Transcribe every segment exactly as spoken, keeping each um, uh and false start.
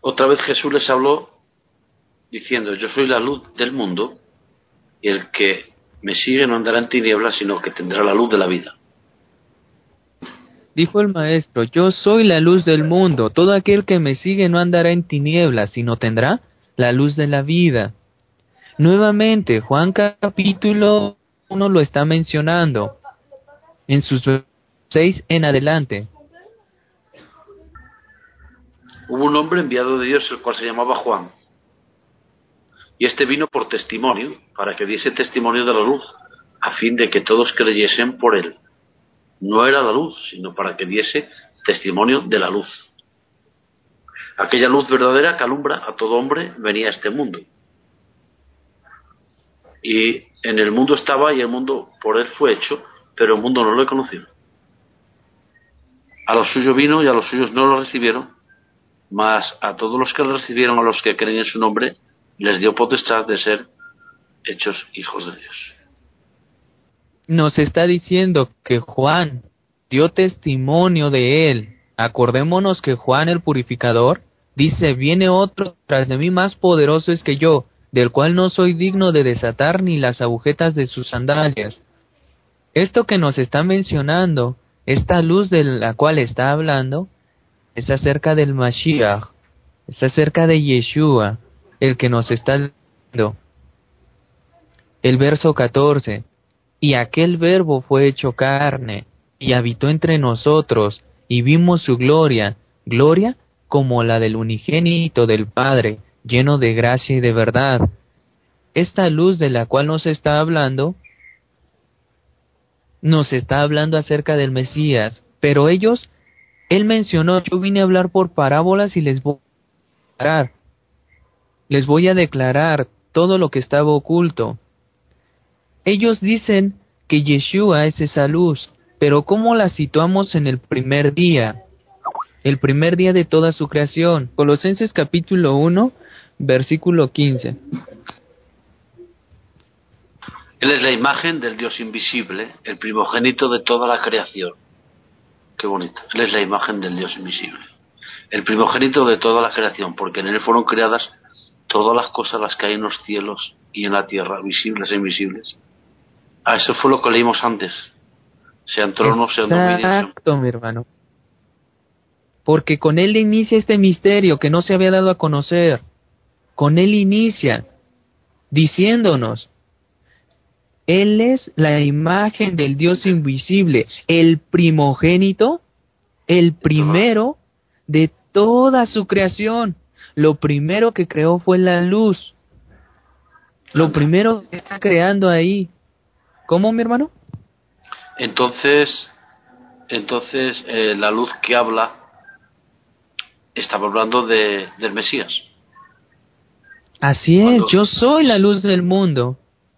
Otra vez Jesús les habló diciendo: yo soy la luz del mundo, y el que me sigue no andará en tinieblas, sino que tendrá la luz de la vida. Dijo el maestro: yo soy la luz del mundo, todo aquel que me sigue no andará en tinieblas, sino tendrá la luz de la vida. Nuevamente, Juan capítulo uno lo está mencionando, en sus seis en adelante. Hubo un hombre enviado de Dios, el cual se llamaba Juan, y este vino por testimonio, para que diese testimonio de la luz, a fin de que todos creyesen por él. No era la luz, sino para que diese testimonio de la luz. Aquella luz verdadera que alumbra a todo hombre venía a este mundo. Y en el mundo estaba, y el mundo por él fue hecho, pero el mundo no lo conoció. A los suyos vino, y a los suyos no lo recibieron, mas a todos los que lo recibieron, a los que creen en su nombre, les dio potestad de ser hechos hijos de Dios. Nos está diciendo que Juan dio testimonio de él. Acordémonos que Juan el purificador dice: viene otro tras de mí más poderoso es que yo, del cual no soy digno de desatar ni las agujetas de sus sandalias. Esto que nos está mencionando, esta luz de la cual está hablando, es acerca del Mashiach, es acerca de Yeshua, el que nos está dando. El verso catorce: y aquel verbo fue hecho carne, y habitó entre nosotros, y vimos su gloria, gloria como la del unigénito del Padre, lleno de gracia y de verdad. Esta luz de la cual nos está hablando, nos está hablando acerca del Mesías, pero ellos, él mencionó: yo vine a hablar por parábolas y les voy a declarar, les voy a declarar todo lo que estaba oculto. Ellos dicen que Yeshua es esa luz, pero ¿cómo la situamos en el primer día? El primer día de toda su creación. Colosenses capítulo uno, versículo quince. Él es la imagen del Dios invisible, el primogénito de toda la creación. Qué bonito. Él es la imagen del Dios invisible, el primogénito de toda la creación, porque en él fueron creadas todas las cosas, las que hay en los cielos y en la tierra, visibles e invisibles. Ah, eso fue lo que leímos antes. Sean tronos, sean dominios. Exacto, mi hermano. Porque con él inicia este misterio que no se había dado a conocer. Con él inicia, diciéndonos: él es la imagen del Dios invisible, el primogénito, el primero de toda su creación. Lo primero que creó fue la luz. Lo primero que está creando ahí. ¿Cómo, mi hermano? Entonces, entonces eh, la luz que habla, estaba hablando de, del Mesías. Así Cuando, es, yo soy la luz del mundo.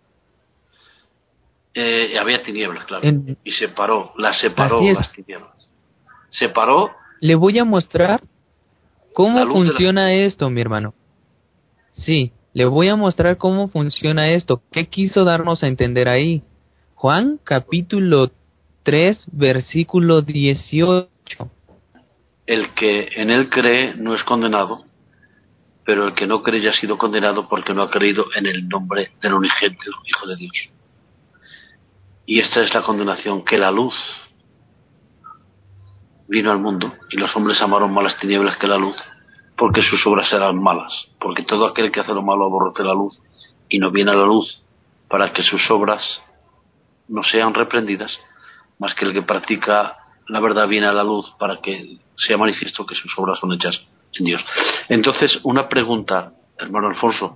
Eh, había tinieblas, claro. En, y separó, las separó así es. las tinieblas. Separó. Le voy a mostrar cómo funciona las... esto, mi hermano. Sí, le voy a mostrar cómo funciona esto. ¿Qué quiso darnos a entender ahí? Juan capítulo tres, versículo dieciocho. El que en él cree no es condenado, pero el que no cree ya ha sido condenado porque no ha creído en el nombre del unigénito Hijo de Dios. Y esta es la condenación, que la luz vino al mundo y los hombres amaron más las tinieblas que la luz, porque sus obras eran malas. Porque todo aquel que hace lo malo aborrece la luz y no viene a la luz, para que sus obras no sean reprendidas, más que el que practica la verdad viene a la luz, para que sea manifiesto que sus obras son hechas en Dios. Entonces, una pregunta, hermano Alfonso.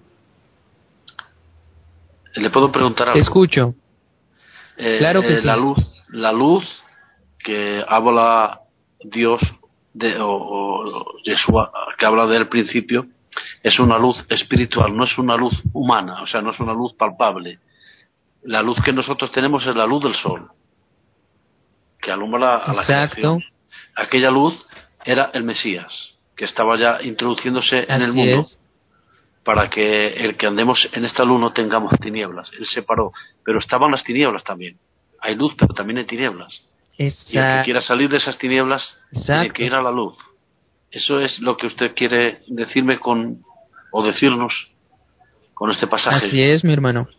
¿Le puedo preguntar algo? Escucho. Eh, Claro que eh, sí. la luz, la luz que habla Dios de, o, o Yeshua, que habla del principio, es una luz espiritual, no es una luz humana, o sea, no es una luz palpable. La luz que nosotros tenemos es la luz del sol, que alumbra a la creación. Aquella luz era el Mesías, que estaba ya introduciéndose en Así el mundo, es. para que el que andemos en esta luz no tengamos tinieblas. Él separó, pero estaban las tinieblas también. Hay luz, pero también hay tinieblas. Exacto. Y el que quiera salir de esas tinieblas, Exacto. tiene que ir a la luz. Eso es lo que usted quiere decirme con, o decirnos con este pasaje. Así es, mi hermano.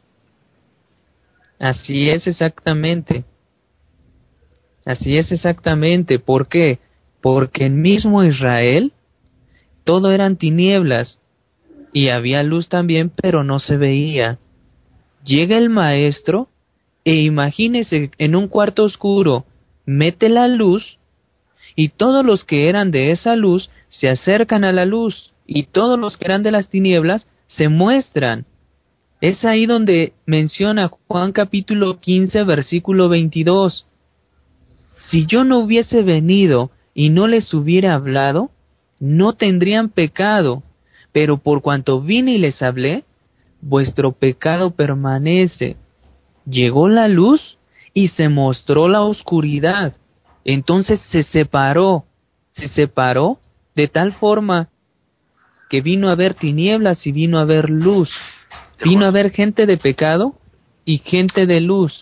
Así es exactamente. Así es exactamente. ¿Por qué? Porque en mismo Israel todo eran tinieblas y había luz también, pero no se veía. Llega el maestro e imagínese en un cuarto oscuro, mete la luz y todos los que eran de esa luz se acercan a la luz y todos los que eran de las tinieblas se muestran. Es ahí donde menciona Juan capítulo quince versículo veintidós. Si yo no hubiese venido y no les hubiera hablado, no tendrían pecado, pero por cuanto vine y les hablé, vuestro pecado permanece. Llegó la luz y se mostró la oscuridad. Entonces se separó, se separó de tal forma que vino a haber tinieblas y vino a haber luz. Vino a haber gente de pecado y gente de luz.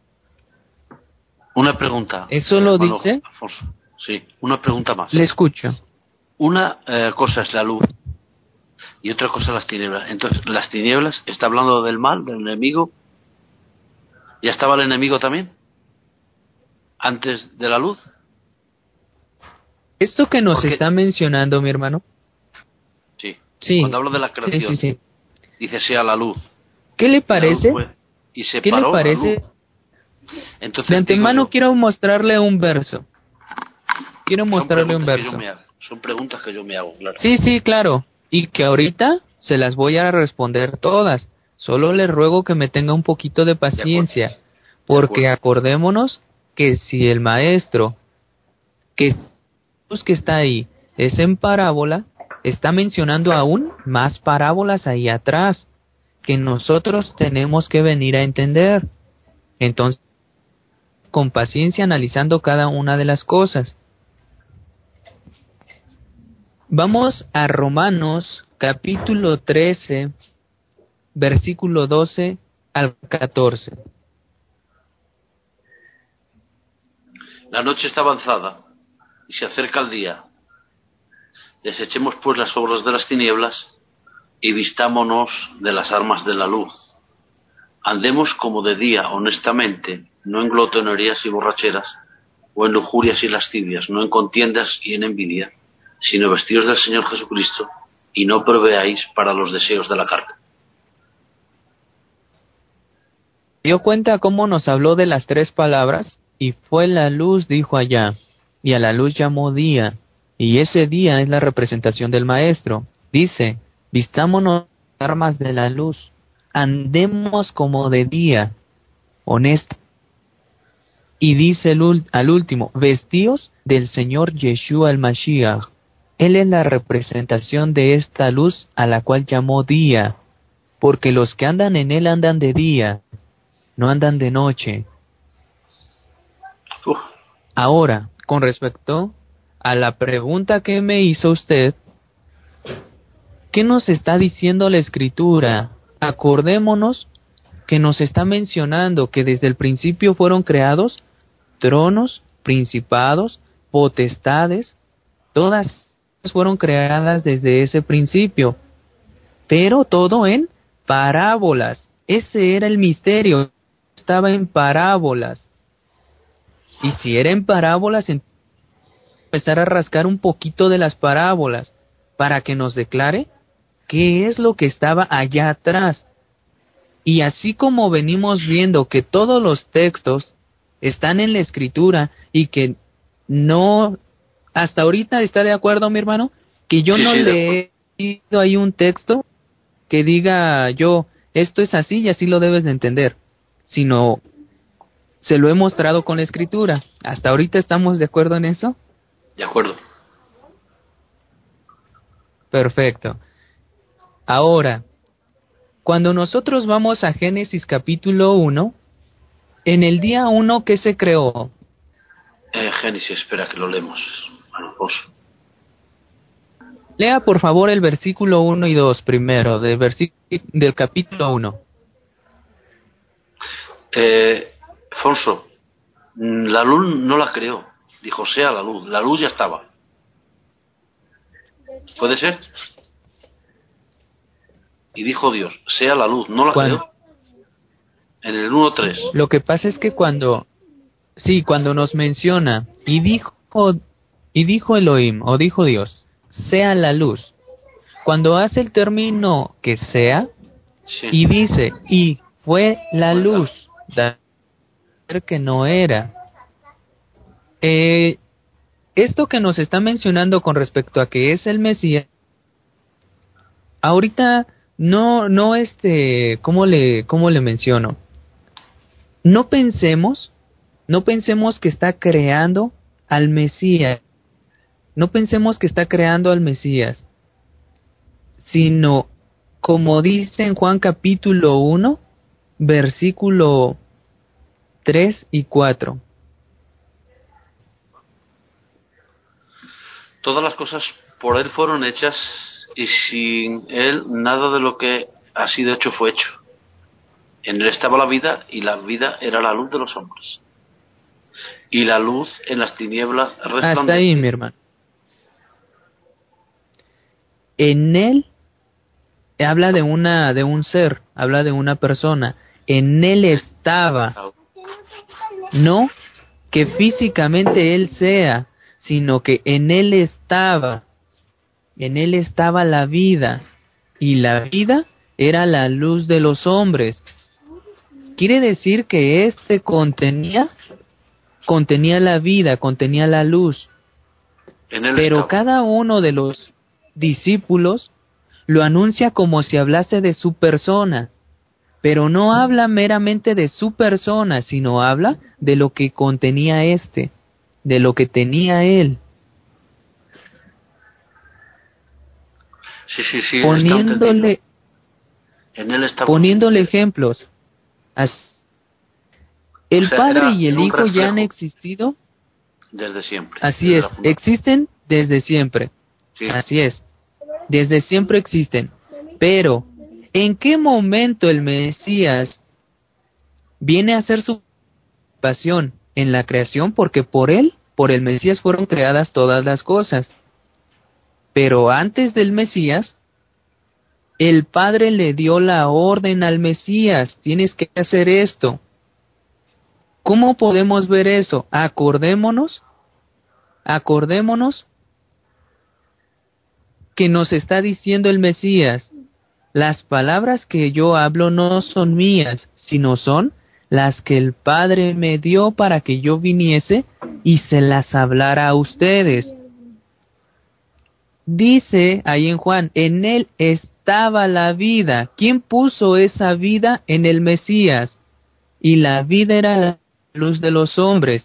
Una pregunta. ¿Eso lo hermano dice? Alfonso. Sí, una pregunta más. Le escucho. Una eh, cosa es la luz y otra cosa las tinieblas. Entonces, las tinieblas, está hablando del mal, del enemigo. ¿Ya estaba el enemigo también? ¿Antes de la luz? Esto que nos Porque, está mencionando, mi hermano. sí. Sí. Cuando hablo de la creación, Sí, sí, sí. dice sea la luz. ¿Qué le Y la luz parece? fue, y se ¿Qué le paró la luz. parece? Entonces, De digo antemano yo, quiero mostrarle un verso. Quiero son mostrarle un preguntas que yo verso. me hago. Son preguntas que yo me hago, claro. Sí, sí, claro. Y que ahorita se las voy a responder todas. Solo le ruego que me tenga un poquito de paciencia. De Porque acuerdo. acordémonos que si el maestro, que Jesús que está ahí, es en parábola, está mencionando aún más parábolas ahí atrás, que nosotros tenemos que venir a entender. Entonces, con paciencia analizando cada una de las cosas. Vamos a Romanos capítulo trece, versículo doce al catorce. La noche está avanzada y se acerca el día. Desechemos pues las obras de las tinieblas y vistámonos de las armas de la luz. Andemos como de día honestamente, no en glotonerías y borracheras, o en lujurias y lascivias, no en contiendas y en envidia, sino vestidos del Señor Jesucristo, y no proveáis para los deseos de la carne. Dio cuenta cómo nos habló de las tres palabras, y fue la luz, dijo allá, y a la luz llamó día, y ese día es la representación del Maestro. Dice, vistámonos armas de la luz, andemos como de día, honesto. Y dice el ul- al último, vestíos del Señor Yeshua el Mashiach. Él es la representación de esta luz a la cual llamó día, porque los que andan en él andan de día, no andan de noche. Uf, Ahora, con respecto a la pregunta que me hizo usted, ¿qué nos está diciendo la Escritura? Acordémonos que nos está mencionando que desde el principio fueron creados tronos, principados, potestades, todas fueron creadas desde ese principio, pero todo en parábolas. Ese era el misterio, estaba en parábolas. Y si era en parábolas, empezar a rascar un poquito de las parábolas para que nos declare qué es lo que estaba allá atrás. Y así como venimos viendo que todos los textos están en la escritura y que no, hasta ahorita está de acuerdo mi hermano, que yo sí, no sí, de le acuerdo. he leído ahí un texto que diga yo, esto es así y así lo debes de entender, sino se lo he mostrado con la escritura. ¿Hasta ahorita estamos de acuerdo en eso? De acuerdo. Perfecto. Ahora, cuando nosotros vamos a Génesis capítulo uno, en el día uno, ¿qué se creó? Eh, Génesis, espera que lo leemos. Bueno, pues, Lea por favor el versículo uno y dos primero, de versi- del capítulo uno. eh, Alfonso, mm, la luz no la creó. Dijo sea la luz. La luz ya estaba. ¿Puede ser? Y dijo Dios, sea la luz, ¿no la creó? En el uno tres. Lo que pasa es que cuando, sí, cuando nos menciona, y dijo, y dijo Elohim, o dijo Dios, sea la luz, cuando hace el término que sea, Sí. y dice, y fue la luz, da que no era. Eh, esto que nos está mencionando con respecto a que es el Mesías, ahorita no, no este, ¿cómo le, cómo le menciono? No pensemos, no pensemos que está creando al Mesías, no pensemos que está creando al Mesías, sino como dice en Juan capítulo uno, versículo tres y cuatro. Todas las cosas por él fueron hechas y sin él nada de lo que ha sido hecho fue hecho. En él estaba la vida y la vida era la luz de los hombres. Y la luz en las tinieblas resplandecía. Hasta ahí, mi hermano. En él habla de una de un ser, habla de una persona. En él estaba, no que físicamente él sea, sino que en él estaba. En él estaba la vida, y la vida era la luz de los hombres. Quiere decir que éste contenía, contenía la vida, contenía la luz. En él Pero estaba. cada uno de los discípulos lo anuncia como si hablase de su persona, pero no habla meramente de su persona, sino habla de lo que contenía éste, de lo que tenía él. Sí, sí, sí, poniéndole, en él estaba. poniéndole ejemplos. As- el O sea, Padre era, y el era un Hijo ya han reflejo existido. desde siempre. Así Desde es, la fundación. existen desde siempre. Sí. Así es, desde siempre existen. Pero, ¿en qué momento el Mesías viene a hacer su pasión en la creación? Porque por él, por el Mesías fueron creadas todas las cosas. Pero antes del Mesías, el Padre le dio la orden al Mesías, tienes que hacer esto. ¿Cómo podemos ver eso? Acordémonos, acordémonos que nos está diciendo el Mesías, las palabras que yo hablo no son mías, sino son las que el Padre me dio para que yo viniese y se las hablara a ustedes. Dice ahí en Juan, en él estaba la vida. ¿Quién puso esa vida en el Mesías? Y la vida era la luz de los hombres.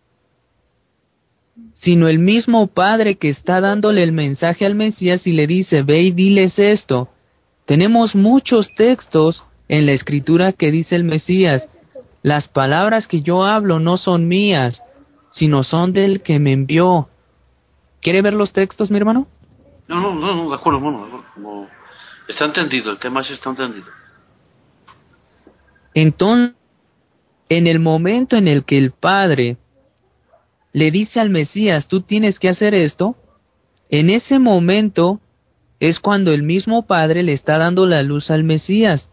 Sino el mismo Padre que está dándole el mensaje al Mesías y le dice, ve y diles esto. Tenemos muchos textos en la Escritura que dice el Mesías, las palabras que yo hablo no son mías, sino son del que me envió. ¿Quiere ver los textos, mi hermano? No, no, no, no, de acuerdo, bueno, de acuerdo. No, está entendido, el tema sí está entendido. Entonces, en el momento en el que el Padre le dice al Mesías, tú tienes que hacer esto, en ese momento es cuando el mismo Padre le está dando la luz al Mesías.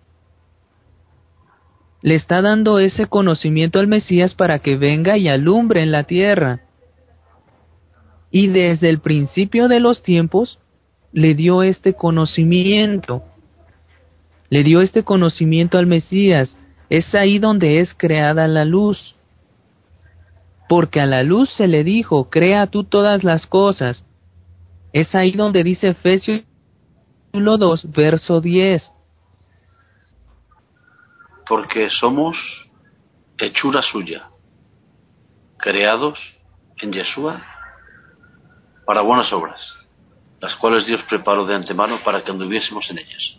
Le está dando ese conocimiento al Mesías para que venga y alumbre en la tierra. Y desde el principio de los tiempos, le dio este conocimiento. Le dio este conocimiento al Mesías. Es ahí donde es creada la luz. Porque a la luz se le dijo, crea tú todas las cosas. Es ahí donde dice Efesios capítulo dos, verso diez. Porque somos hechura suya, creados en Yeshua para buenas obras, las cuales Dios preparó de antemano para que anduviésemos en ellas.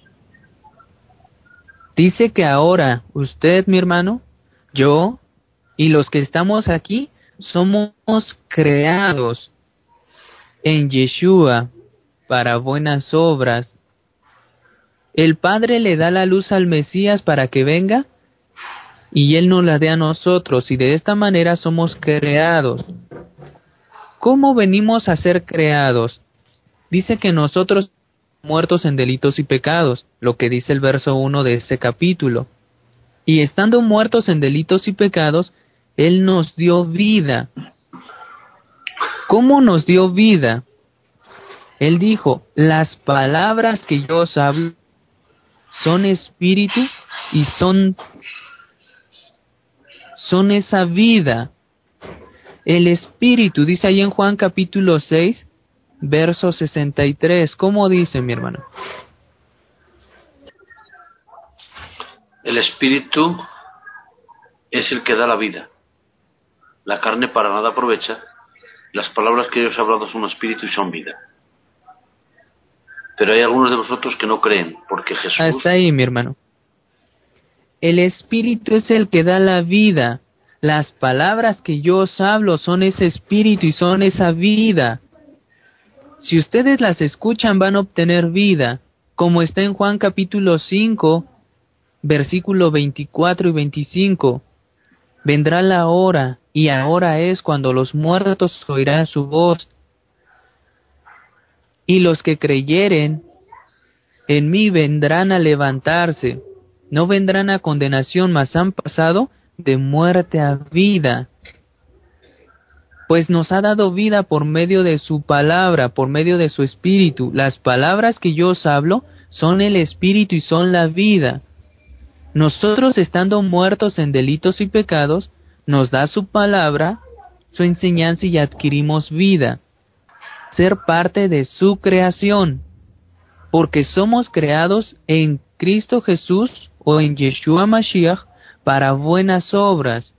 Dice que ahora usted, mi hermano, yo y los que estamos aquí, somos creados en Yeshua para buenas obras. El Padre le da la luz al Mesías para que venga y Él nos la dé a nosotros, y de esta manera somos creados. ¿Cómo venimos a ser creados? dice que nosotros muertos en delitos y pecados, lo que dice el verso uno de ese capítulo. Y estando muertos en delitos y pecados, Él nos dio vida. ¿Cómo nos dio vida? Él dijo, las palabras que yo os hablo son espíritu y son, son esa vida. El espíritu, dice ahí en Juan capítulo seis, verso sesenta y tres. ¿Cómo dice, mi hermano? El espíritu es el que da la vida. La carne para nada aprovecha. Las palabras que yo os he hablado son espíritu y son vida. Pero hay algunos de vosotros que no creen, porque Jesús... Hasta ahí, mi hermano. El espíritu es el que da la vida. Las palabras que yo os hablo son ese espíritu y son esa vida. Si ustedes las escuchan van a obtener vida, como está en Juan capítulo cinco, versículo veinticuatro y veinticinco. Vendrá la hora, y ahora es cuando los muertos oirán su voz. Y los que creyeren en mí vendrán a levantarse, no vendrán a condenación, mas han pasado de muerte a vida. Pues nos ha dado vida por medio de su palabra, por medio de su espíritu. Las palabras que yo os hablo son el espíritu y son la vida. Nosotros, estando muertos en delitos y pecados, nos da su palabra, su enseñanza y adquirimos vida. Ser parte de su creación, porque somos creados en Cristo Jesús o en Yeshua Mashiach para buenas obras.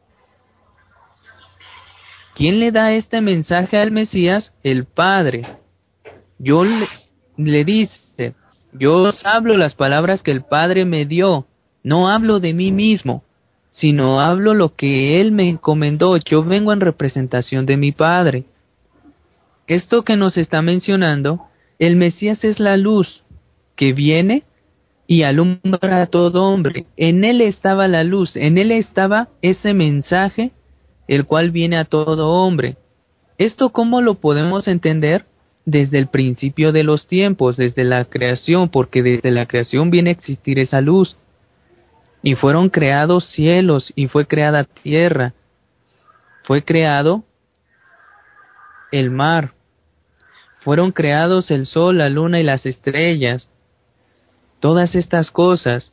¿Quién le da este mensaje al Mesías? El Padre. Yo le, le dice, yo os hablo las palabras que el Padre me dio. No hablo de mí mismo, sino hablo lo que Él me encomendó. Yo vengo en representación de mi Padre. Esto que nos está mencionando, el Mesías es la luz que viene y alumbra a todo hombre. En Él estaba la luz, en Él estaba ese mensaje, el cual viene a todo hombre. ¿Esto cómo lo podemos entender? Desde el principio de los tiempos, desde la creación, porque desde la creación viene a existir esa luz. Y fueron creados cielos, y fue creada tierra. Fue creado el mar. Fueron creados el sol, la luna y las estrellas. Todas estas cosas.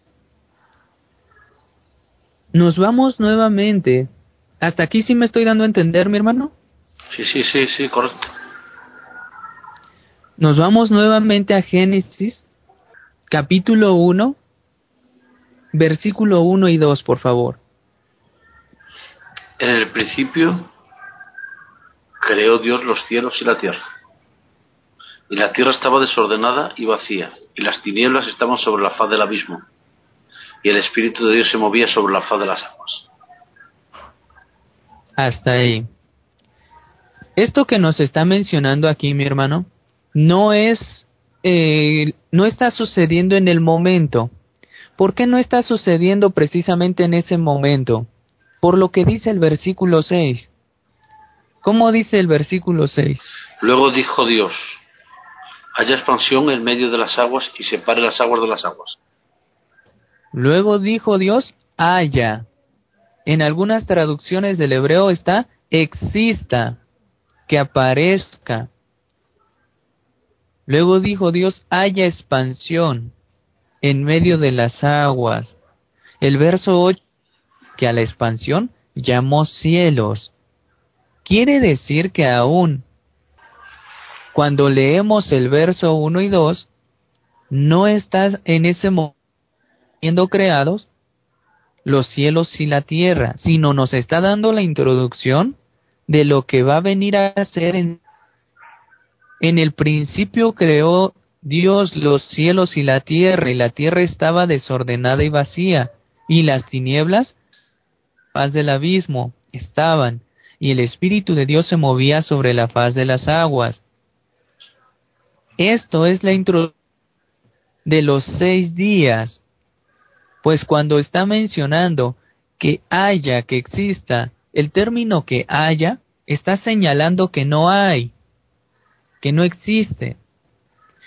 Nos vamos nuevamente. ¿Hasta aquí sí me estoy dando a entender, mi hermano? Sí, sí, sí, sí, correcto. Nos vamos nuevamente a Génesis, capítulo uno, versículo uno y dos, por favor. En el principio creó Dios los cielos y la tierra. Y la tierra estaba desordenada y vacía, y las tinieblas estaban sobre la faz del abismo, y el Espíritu de Dios se movía sobre la faz de las aguas. Hasta ahí. Esto que nos está mencionando aquí, mi hermano, no es, eh, no está sucediendo en el momento. ¿Por qué no está sucediendo precisamente en ese momento? Por lo que dice el versículo seis. ¿Cómo dice el versículo seis? Luego dijo Dios: haya expansión en medio de las aguas y separe las aguas de las aguas. Luego dijo Dios: haya. En algunas traducciones del hebreo está exista, que aparezca. Luego dijo Dios: haya expansión en medio de las aguas. El verso ocho, que a la expansión llamó cielos. Quiere decir que aún cuando leemos el verso uno y dos, no está en ese momento siendo creados los cielos y la tierra, sino nos está dando la introducción de lo que va a venir a ser. En, en el principio creó Dios los cielos y la tierra, y la tierra estaba desordenada y vacía, y las tinieblas, faz del abismo, estaban, y el Espíritu de Dios se movía sobre la faz de las aguas. Esto es la introducción de los seis días, pues cuando está mencionando que haya, que exista, el término que haya está señalando que no hay, que no existe.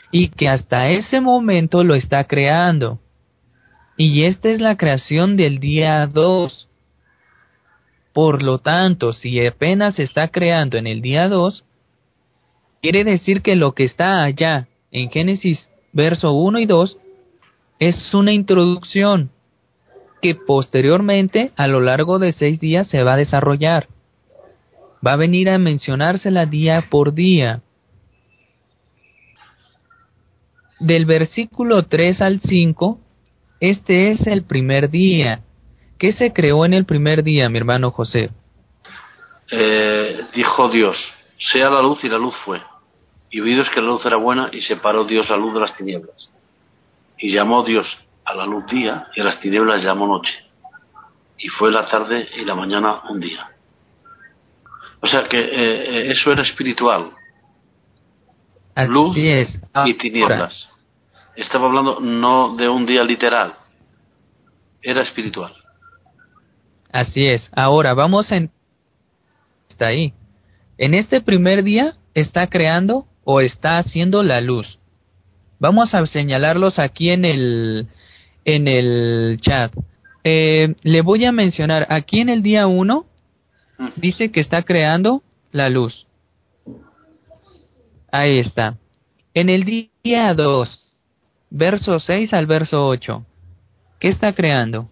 y que hasta ese momento lo está creando. Y esta es la creación del día dos. Por lo tanto, si apenas se está creando en el día dos, quiere decir que lo que está allá en Génesis verso uno y dos es una introducción que posteriormente a lo largo de seis días se va a desarrollar. Va a venir a mencionársela día por día. Del versículo tres al cinco, este es el primer día. ¿Qué se creó en el primer día, mi hermano José? Eh, dijo Dios, sea la luz, y la luz fue. Y vi Dios que la luz era buena, y separó Dios la luz de las tinieblas. Y llamó Dios a la luz día, y a las tinieblas llamó noche. Y fue la tarde y la mañana un día. O sea que eh, eso era espiritual. Así Luz es. Ahora, y tinieblas. Estaba hablando no de un día literal. Era espiritual. Así es. Ahora vamos en... Está ahí. En este primer día está creando o está haciendo la luz. Vamos a señalarlos aquí en el, en el chat. Eh, le voy a mencionar, aquí en el día uno, Mm. dice que está creando la luz. Ahí está. En el día dos, verso seis al verso ocho, ¿qué está creando?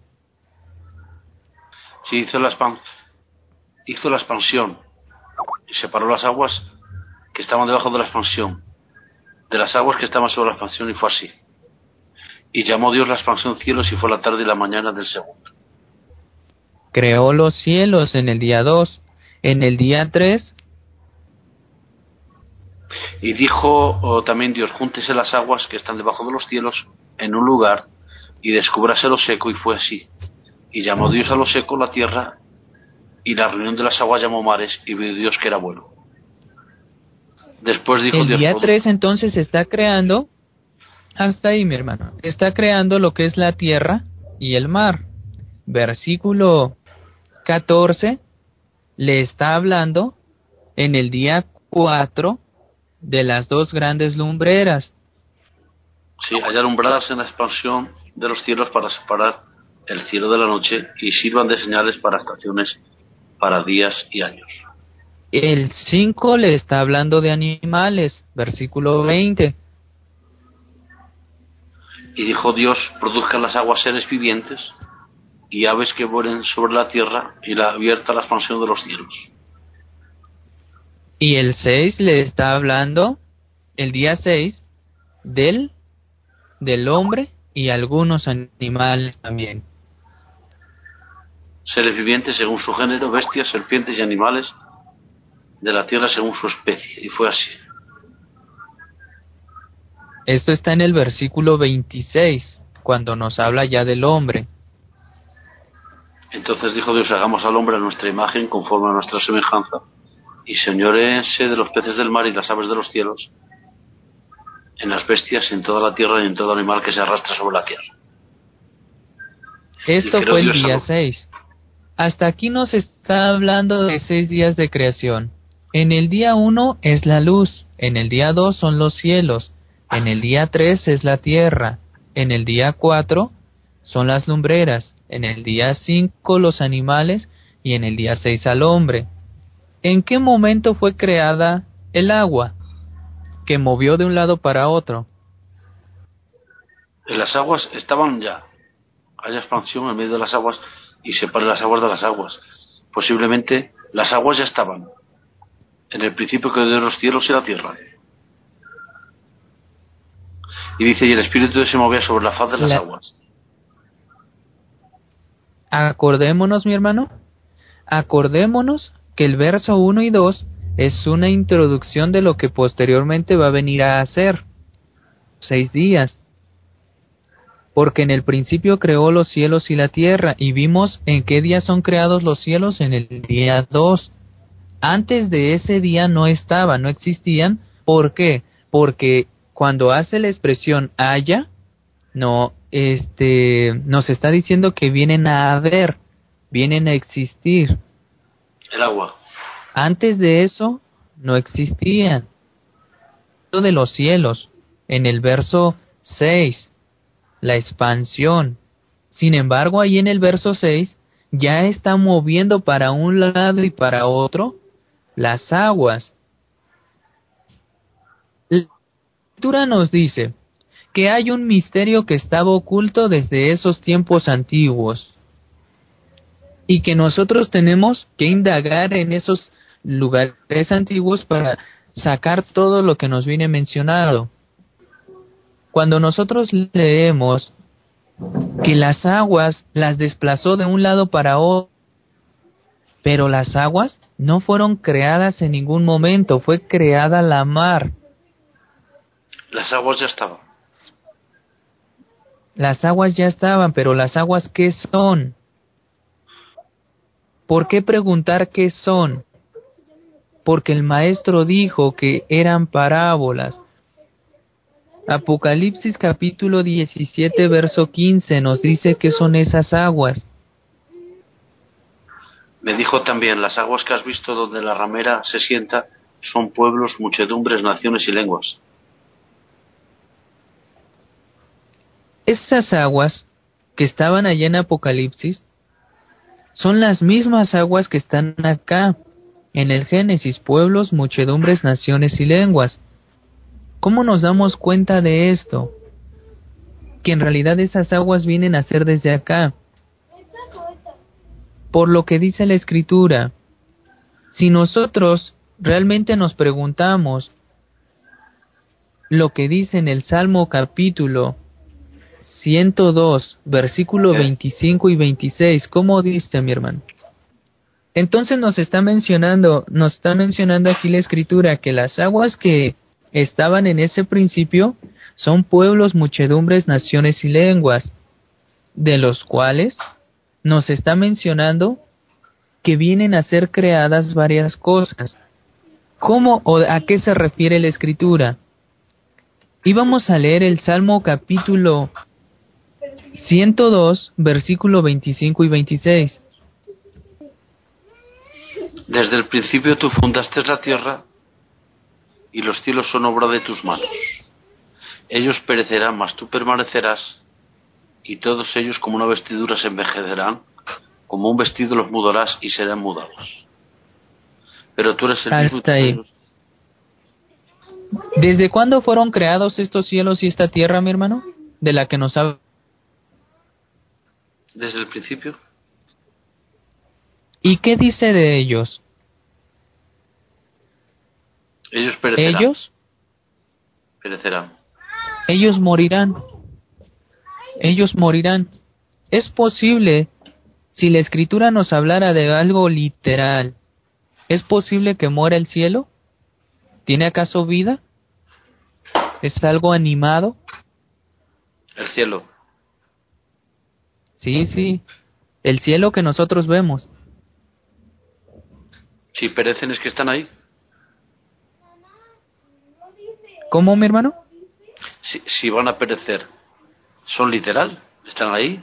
Sí, hizo la, expan- hizo la expansión y separó las aguas que estaban debajo de la expansión de las aguas que estaban sobre la expansión, y fue así. Y llamó Dios la expansión cielos, y fue la tarde y la mañana del segundo. Creó los cielos en el día dos. En el día tres, Y dijo oh, también Dios, júntese las aguas que están debajo de los cielos en un lugar, y descúbrase lo seco, y fue así. Y llamó Dios a lo seco la tierra, y la reunión de las aguas llamó mares, y vio Dios que era bueno. Después dijo el Dios, día produzca. tres entonces está creando, hasta ahí mi hermano, está creando lo que es la tierra y el mar. Versículo catorce le está hablando en el día cuatro de las dos grandes lumbreras. Sí, hay alumbradas en la expansión de los cielos para separar el cielo de la noche, y sirvan de señales para estaciones, para días y años. El cinco le está hablando de animales, versículo veinte. Y dijo Dios, produzcan las aguas seres vivientes, y aves que vuelen sobre la tierra, y la abierta la expansión de los cielos. Y el seis le está hablando, el día seis, del, del hombre y algunos animales también. Seres vivientes según su género, bestias, serpientes y animales de la tierra según su especie. Y fue así. Esto está en el versículo veintiséis, cuando nos habla ya del hombre. Entonces dijo Dios, hagamos al hombre a nuestra imagen, conforme a nuestra semejanza, y señoréense de los peces del mar y las aves de los cielos, en las bestias, en toda la tierra y en todo animal que se arrastra sobre la tierra. Esto Y creó fue el Dios día al- seis. Hasta aquí nos está hablando de seis días de creación. En el día uno es la luz, en el día dos son los cielos, en el día tres es la tierra, en el día cuatro son las lumbreras, en el día cinco los animales y en el día seis al hombre. ¿En qué momento fue creada el agua, que movió de un lado para otro? En las aguas estaban ya. Hay expansión en medio de las aguas, y separa las aguas de las aguas. Posiblemente las aguas ya estaban. En el principio que dio los cielos y la tierra. Y dice, y el Espíritu se movía sobre la faz de las La- aguas. Acordémonos, mi hermano, acordémonos que el verso uno y dos es una introducción de lo que posteriormente va a venir a hacer. Seis días. Porque en el principio creó los cielos y la tierra, y vimos en qué día son creados los cielos, en el día dos. Antes de ese día no estaban, no existían. ¿Por qué? Porque cuando hace la expresión haya, no, este, nos está diciendo que vienen a haber, vienen a existir. El agua. Antes de eso no existían. De los cielos. en el verso seis, la expansión. Sin embargo, ahí en el verso seis ya está moviendo para un lado y para otro las aguas. La Escritura nos dice que hay un misterio que estaba oculto desde esos tiempos antiguos y que nosotros tenemos que indagar en esos lugares antiguos para sacar todo lo que nos viene mencionado. Cuando nosotros leemos que las aguas las desplazó de un lado para otro, pero las aguas no fueron creadas en ningún momento, fue creada la mar. Las aguas ya estaban. Las aguas ya estaban, pero las aguas, ¿qué son? ¿Por qué preguntar qué son? Porque el maestro dijo que eran parábolas. Apocalipsis capítulo diecisiete, verso quince nos dice que son esas aguas. Me dijo también, las aguas que has visto donde la ramera se sienta son pueblos, muchedumbres, naciones y lenguas. Esas aguas que estaban allá en Apocalipsis son las mismas aguas que están acá en el Génesis, pueblos, muchedumbres, naciones y lenguas. ¿Cómo nos damos cuenta de esto? Que en realidad esas aguas vienen a ser desde acá. Por lo que dice la Escritura, si nosotros realmente nos preguntamos lo que dice en el Salmo capítulo ciento dos, versículo veinticinco y veintiséis, ¿cómo dice, mi hermano? Entonces nos está mencionando, nos está mencionando aquí la Escritura que las aguas que estaban en ese principio son pueblos, muchedumbres, naciones y lenguas, de los cuales nos está mencionando que vienen a ser creadas varias cosas. ¿Cómo o a qué se refiere la Escritura? Y vamos a leer el Salmo capítulo ciento dos, versículo veinticinco y veintiséis. Desde el principio tú fundaste la tierra y los cielos son obra de tus manos. Ellos perecerán, mas tú permanecerás, y todos ellos como una vestidura se envejecerán, como un vestido los mudarás y serán mudados. Pero tú eres el mismo. Hasta ahí. ¿Desde cuándo fueron creados estos cielos y esta tierra, mi hermano? De la que nos habla. Desde el principio. ¿Y qué dice de ellos? Ellos perecerán. ¿Ellos? Perecerán. Ellos morirán. Ellos morirán. Es posible, si la Escritura nos hablara de algo literal, ¿es posible que muera el cielo? ¿Tiene acaso vida? ¿Es algo animado? El cielo. Sí, sí. El cielo que nosotros vemos. Si perecen es que están ahí. ¿Cómo, mi hermano? Si, si van a perecer, ¿son literal? ¿Están ahí?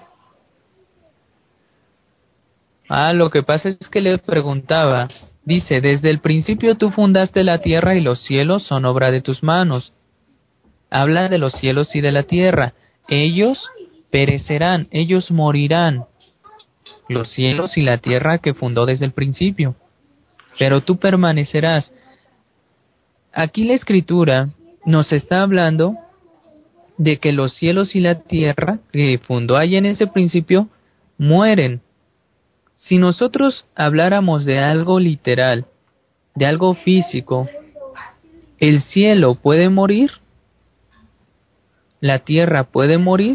Ah, lo que pasa es que le preguntaba. Dice, desde el principio tú fundaste la tierra y los cielos son obra de tus manos. Habla de los cielos y de la tierra. Ellos perecerán, ellos morirán. Los cielos y la tierra que fundó desde el principio. Pero tú permanecerás. Aquí la Escritura nos está hablando de que los cielos y la tierra que fundó allá en ese principio mueren. Si nosotros habláramos de algo literal, de algo físico, ¿el cielo puede morir? ¿La tierra puede morir?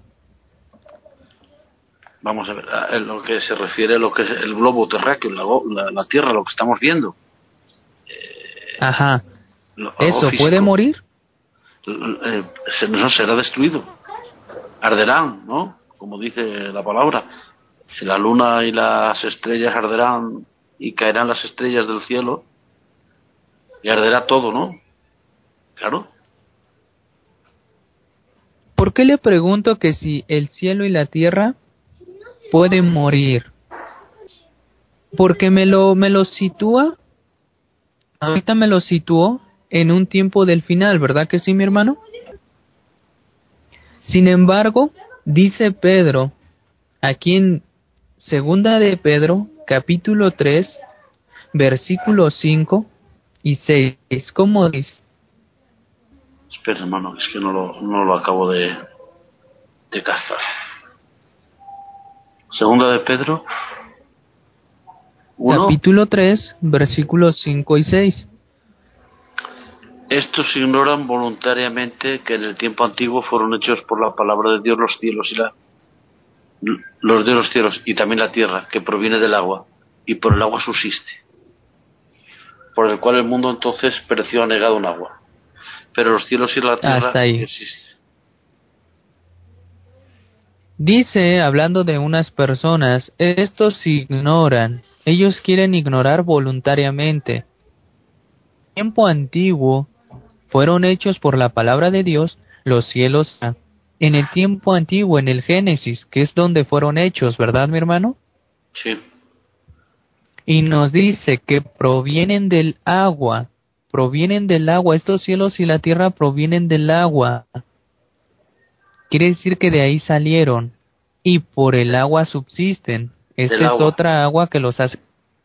Vamos a ver, en lo que se refiere a lo que es el globo terráqueo, la, la, la tierra, lo que estamos viendo. Eh, Ajá. Lo, ¿Eso físico, puede morir? Eh, no será destruido. Arderán, ¿no? Como dice la palabra. Si la luna y las estrellas arderán y caerán las estrellas del cielo y arderá todo, ¿no? Claro. ¿Por qué le pregunto que si el cielo y la tierra pueden morir? Porque me lo, me lo sitúa, ahorita me lo situó en un tiempo del final, ¿verdad que sí, mi hermano? Sin embargo, dice Pedro, aquí en Segunda de Pedro, capítulo tres, versículos cinco y seis, ¿cómo dice? Espera, hermano, es que no lo, no lo acabo de, de cazar. Segunda de Pedro uno. Capítulo tres, versículos cinco y seis. Estos ignoran voluntariamente que en el tiempo antiguo fueron hechos por la palabra de Dios los cielos y la los de los cielos y también la tierra, que proviene del agua, y por el agua subsiste, por el cual el mundo entonces pereció anegado en agua. Pero los cielos y la tierra Hasta ahí. existen. Dice, hablando de unas personas, estos ignoran, ellos quieren ignorar voluntariamente. En el tiempo antiguo fueron hechos por la palabra de Dios los cielos. En el tiempo antiguo, en el Génesis, que es donde fueron hechos, ¿verdad, mi hermano? Sí. Y nos dice que provienen del agua, provienen del agua, estos cielos y la tierra provienen del agua. Quiere decir que de ahí salieron y por el agua subsisten. Esta Del es agua. otra agua que los hace.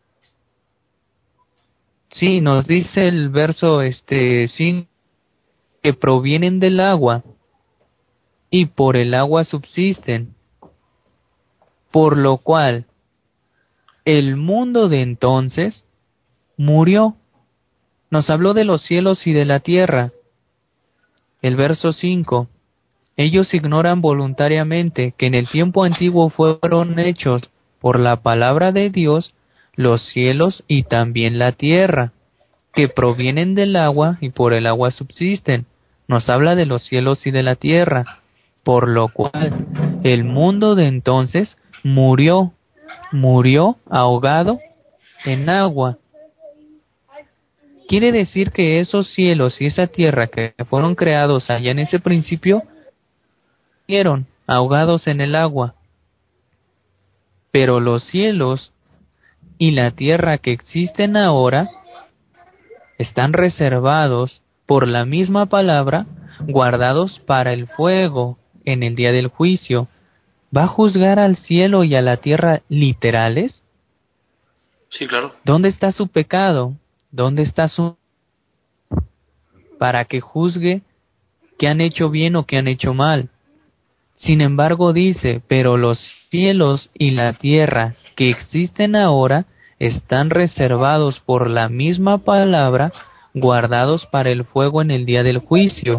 Sí, nos dice el verso este cinco que provienen del agua y por el agua subsisten. Por lo cual el mundo de entonces murió. Nos habló de los cielos y de la tierra. El verso cinco. Ellos ignoran voluntariamente que en el tiempo antiguo fueron hechos por la palabra de Dios los cielos y también la tierra, que provienen del agua y por el agua subsisten. Nos habla de los cielos y de la tierra, por lo cual el mundo de entonces murió, murió ahogado en agua. Quiere decir que esos cielos y esa tierra que fueron creados allá en ese principio murieron ahogados en el agua. Pero los cielos y la tierra que existen ahora están reservados por la misma palabra, guardados para el fuego en el día del juicio. ¿Va a juzgar al cielo y a la tierra literales? Sí, claro. ¿Dónde está su pecado? ¿Dónde está su... para que juzgue qué han hecho bien o qué han hecho mal? Sin embargo dice, pero los cielos y la tierra que existen ahora están reservados por la misma palabra, guardados para el fuego en el día del juicio.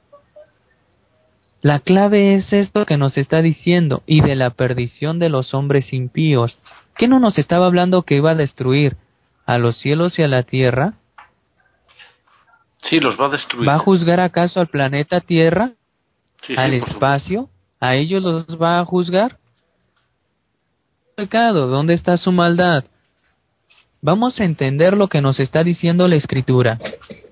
La clave es esto que nos está diciendo, y de la perdición de los hombres impíos. ¿Qué no nos estaba hablando que iba a destruir a los cielos y a la tierra? Sí, los va a destruir. ¿Va a juzgar acaso al planeta Tierra? Sí, ¿Al sí, por espacio? ¿A ellos los va a juzgar? Pecado, ¿dónde está su maldad? Vamos a entender lo que nos está diciendo la Escritura.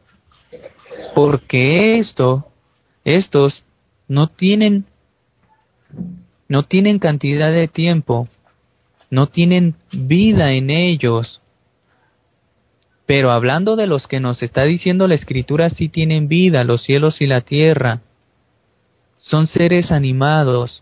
Porque esto, estos no tienen, no tienen cantidad de tiempo, no tienen vida en ellos. Pero hablando de los que nos está diciendo la Escritura, sí tienen vida, los cielos y la tierra. Son seres animados.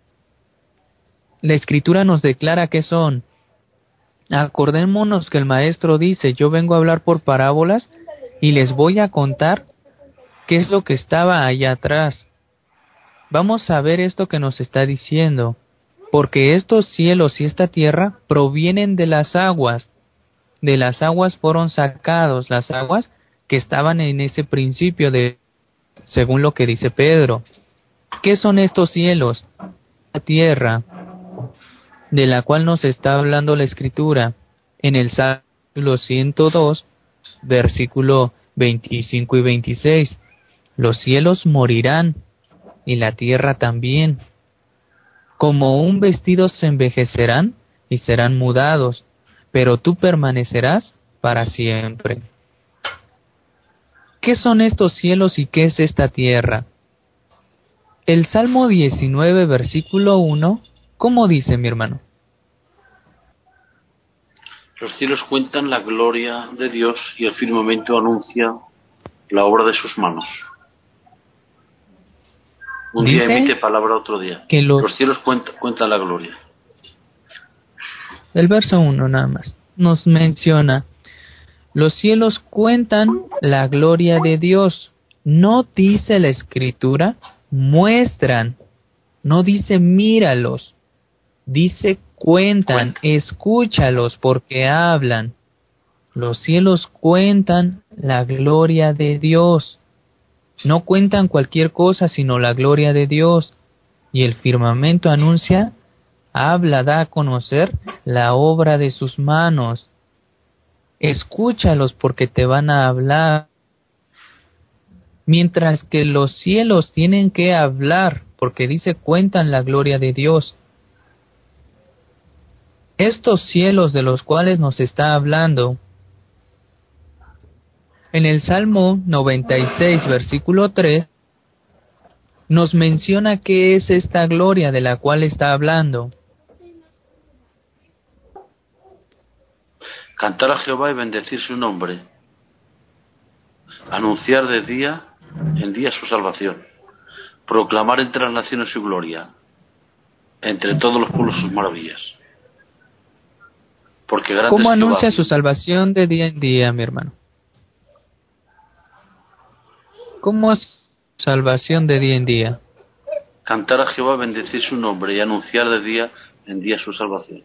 La Escritura nos declara que son. Acordémonos que el Maestro dice, yo vengo a hablar por parábolas y les voy a contar qué es lo que estaba allá atrás. Vamos a ver esto que nos está diciendo, porque estos cielos y esta tierra provienen de las aguas. De las aguas fueron sacados, las aguas que estaban en ese principio de, según lo que dice Pedro. ¿Qué son estos cielos? La tierra, de la cual nos está hablando la Escritura, en el Salmo ciento dos, versículo veinticinco y veintiséis. Los cielos morirán, y la tierra también. Como un vestido se envejecerán y serán mudados, pero tú permanecerás para siempre. ¿Qué son estos cielos y qué es esta tierra? El Salmo diecinueve, versículo uno, ¿cómo dice, mi hermano? Los cielos cuentan la gloria de Dios y el firmamento anuncia la obra de sus manos. Un Dice día emite palabra otro día. Que los, los cielos cuentan, cuentan la gloria. El verso uno nada más nos menciona: los cielos cuentan la gloria de Dios. No dice la Escritura, muestran. No dice míralos. Dice cuentan, Cuenta. escúchalos porque hablan. Los cielos cuentan la gloria de Dios. No cuentan cualquier cosa sino la gloria de Dios. Y el firmamento anuncia, habla, da a conocer la obra de sus manos. Escúchalos porque te van a hablar. Mientras que los cielos tienen que hablar, porque dice cuentan la gloria de Dios. Estos cielos de los cuales nos está hablando, en el Salmo noventa y seis, versículo tres, nos menciona qué es esta gloria de la cual está hablando. Cantar a Jehová y bendecir su nombre. Anunciar de día en día su salvación. Proclamar entre las naciones su gloria. Entre todos los pueblos sus maravillas. Porque grande ¿Cómo es Jehová. anuncia su salvación de día en día, mi hermano? ¿Cómo es salvación de día en día? Cantar a Jehová, bendecir su nombre y anunciar de día en día su salvación.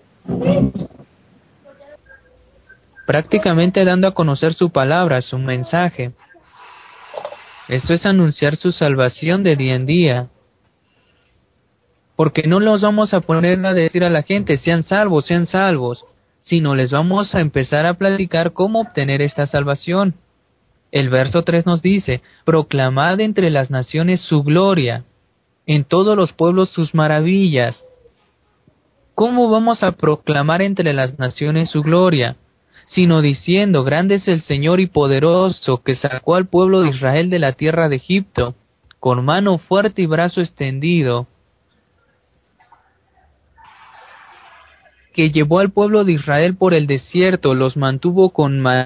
Prácticamente dando a conocer su palabra, su mensaje. Esto es anunciar su salvación de día en día. Porque no los vamos a poner a decir a la gente, sean salvos, sean salvos, sino les vamos a empezar a platicar cómo obtener esta salvación. El verso tres nos dice, proclamad entre las naciones su gloria, en todos los pueblos sus maravillas. ¿Cómo vamos a proclamar entre las naciones su gloria? Sino diciendo, grande es el Señor y poderoso, que sacó al pueblo de Israel de la tierra de Egipto, con mano fuerte y brazo extendido, que llevó al pueblo de Israel por el desierto, los mantuvo con mano.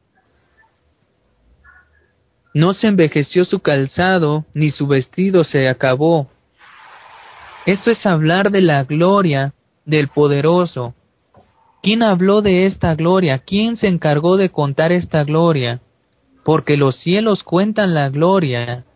No se envejeció su calzado, ni su vestido se acabó. Esto es hablar de la gloria del poderoso. ¿Quién habló de esta gloria? ¿Quién se encargó de contar esta gloria? Porque los cielos cuentan la gloria.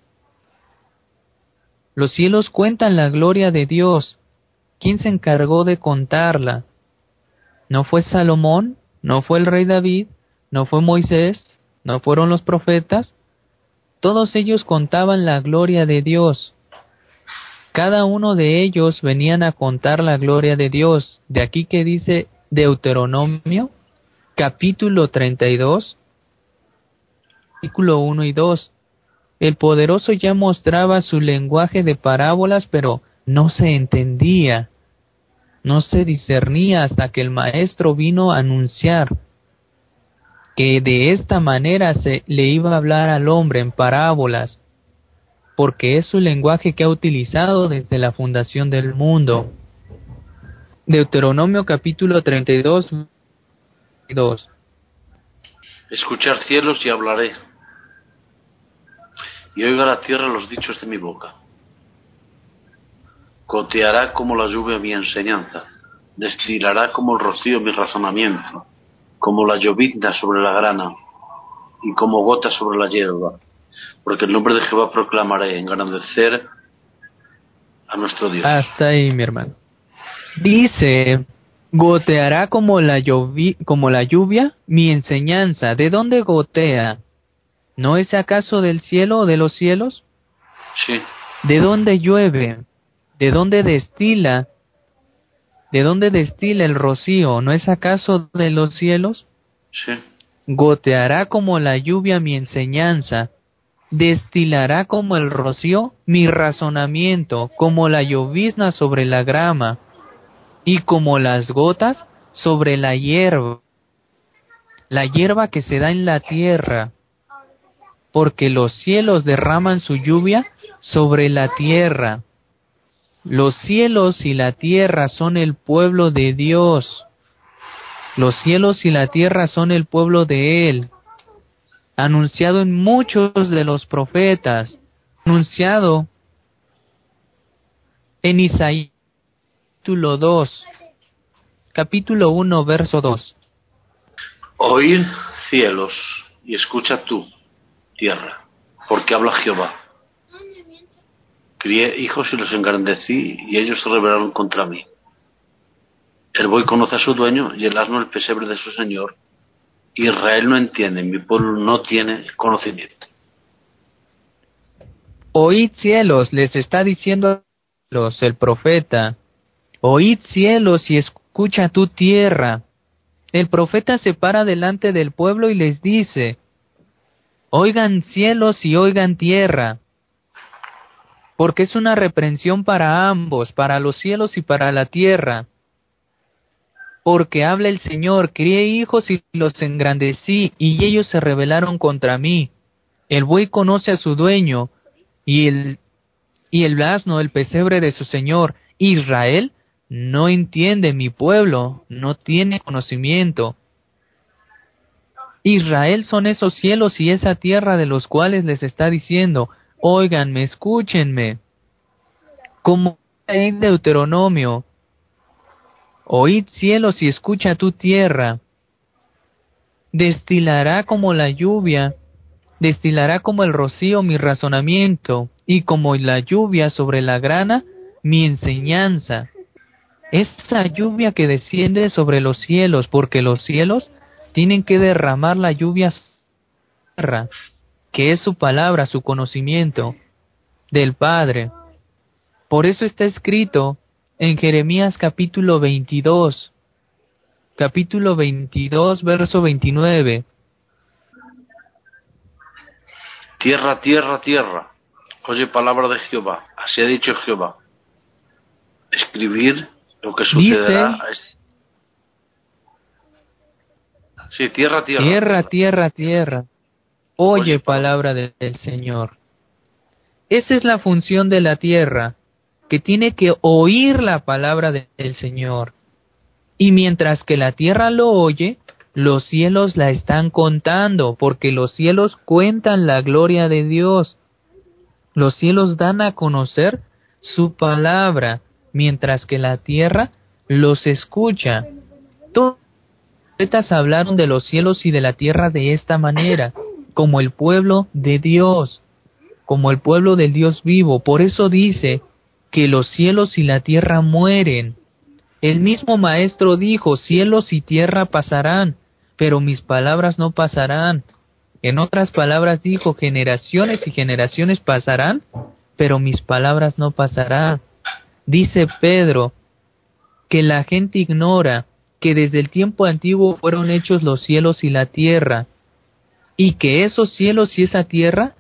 Los cielos cuentan la gloria de Dios. ¿Quién se encargó de contarla? ¿No fue Salomón? ¿No fue el rey David? ¿No fue Moisés? ¿No fueron los profetas? Todos ellos contaban la gloria de Dios. Cada uno de ellos venían a contar la gloria de Dios. De aquí que dice Deuteronomio, capítulo treinta y dos, versículo uno y dos. El poderoso ya mostraba su lenguaje de parábolas, pero no se entendía, no se discernía hasta que el maestro vino a anunciar que de esta manera se le iba a hablar al hombre en parábolas, porque es su lenguaje que ha utilizado desde la fundación del mundo. Deuteronomio capítulo treinta y dos, dos. Escuchar cielos y hablaré, y oiga la tierra los dichos de mi boca. Goteará como la lluvia mi enseñanza, destilará como el rocío mi razonamiento, como la llovizna sobre la grana, y como gota sobre la hierba, porque el nombre de Jehová proclamaré, engrandecer a nuestro Dios. Hasta ahí, mi hermano. Dice, goteará como la, llovi, como la lluvia mi enseñanza. ¿De dónde gotea? ¿No es acaso del cielo o de los cielos? Sí. ¿De dónde llueve? ¿De dónde destila? ¿De dónde destila el rocío? ¿No es acaso de los cielos? Sí. Goteará como la lluvia mi enseñanza, destilará como el rocío mi razonamiento, como la llovizna sobre la grama, y como las gotas sobre la hierba, la hierba que se da en la tierra, porque los cielos derraman su lluvia sobre la tierra. Los cielos y la tierra son el pueblo de Dios. Los cielos y la tierra son el pueblo de Él, anunciado en muchos de los profetas, anunciado En Isaías capítulo dos, capítulo uno, verso dos. Oíd cielos y escucha tú, tierra, porque habla Jehová. Crié hijos y los engrandecí, y ellos se rebelaron contra mí. El buey conoce a su dueño, y el asno el pesebre de su señor. Israel no entiende, mi pueblo no tiene conocimiento. Oíd cielos, les está diciendo los, el profeta. Oíd cielos y escucha tu tierra. El profeta se para delante del pueblo y les dice, oigan cielos y oigan tierra, porque es una reprensión para ambos, para los cielos y para la tierra. Porque habla el Señor, crié hijos y los engrandecí, y ellos se rebelaron contra mí. El buey conoce a su dueño, y el, y el asno el pesebre de su señor. Israel no entiende, mi pueblo no tiene conocimiento. Israel son esos cielos y esa tierra de los cuales les está diciendo, óiganme, escúchenme. Como en Deuteronomio, oíd cielos y escucha tu tierra. Destilará como la lluvia, destilará como el rocío mi razonamiento, y como la lluvia sobre la grana, mi enseñanza. Esa lluvia que desciende sobre los cielos, porque los cielos tienen que derramar la lluvia sobre la tierra, que es su palabra, su conocimiento del Padre. Por eso está escrito en Jeremías capítulo veintidós, capítulo veintidós, verso veintinueve. Tierra, tierra, tierra, oye palabra de Jehová, así ha dicho Jehová. Escribir lo que sucederá. Dice, Es... Sí, tierra, tierra. Tierra, tierra, tierra, oye, Oye, palabra de- del Señor. Esa es la función de la tierra, que tiene que oír la palabra de- del Señor. Y mientras que la tierra lo oye, los cielos la están contando, porque los cielos cuentan la gloria de Dios. Los cielos dan a conocer su palabra, mientras que la tierra los escucha. Todos los profetas hablaron de los cielos y de la tierra de esta manera, como el pueblo de Dios, como el pueblo del Dios vivo. Por eso dice que los cielos y la tierra mueren. El mismo Maestro dijo, cielos y tierra pasarán, pero mis palabras no pasarán. En otras palabras dijo, generaciones y generaciones pasarán, pero mis palabras no pasarán. Dice Pedro que la gente ignora que desde el tiempo antiguo fueron hechos los cielos y la tierra, y que esos cielos y esa tierra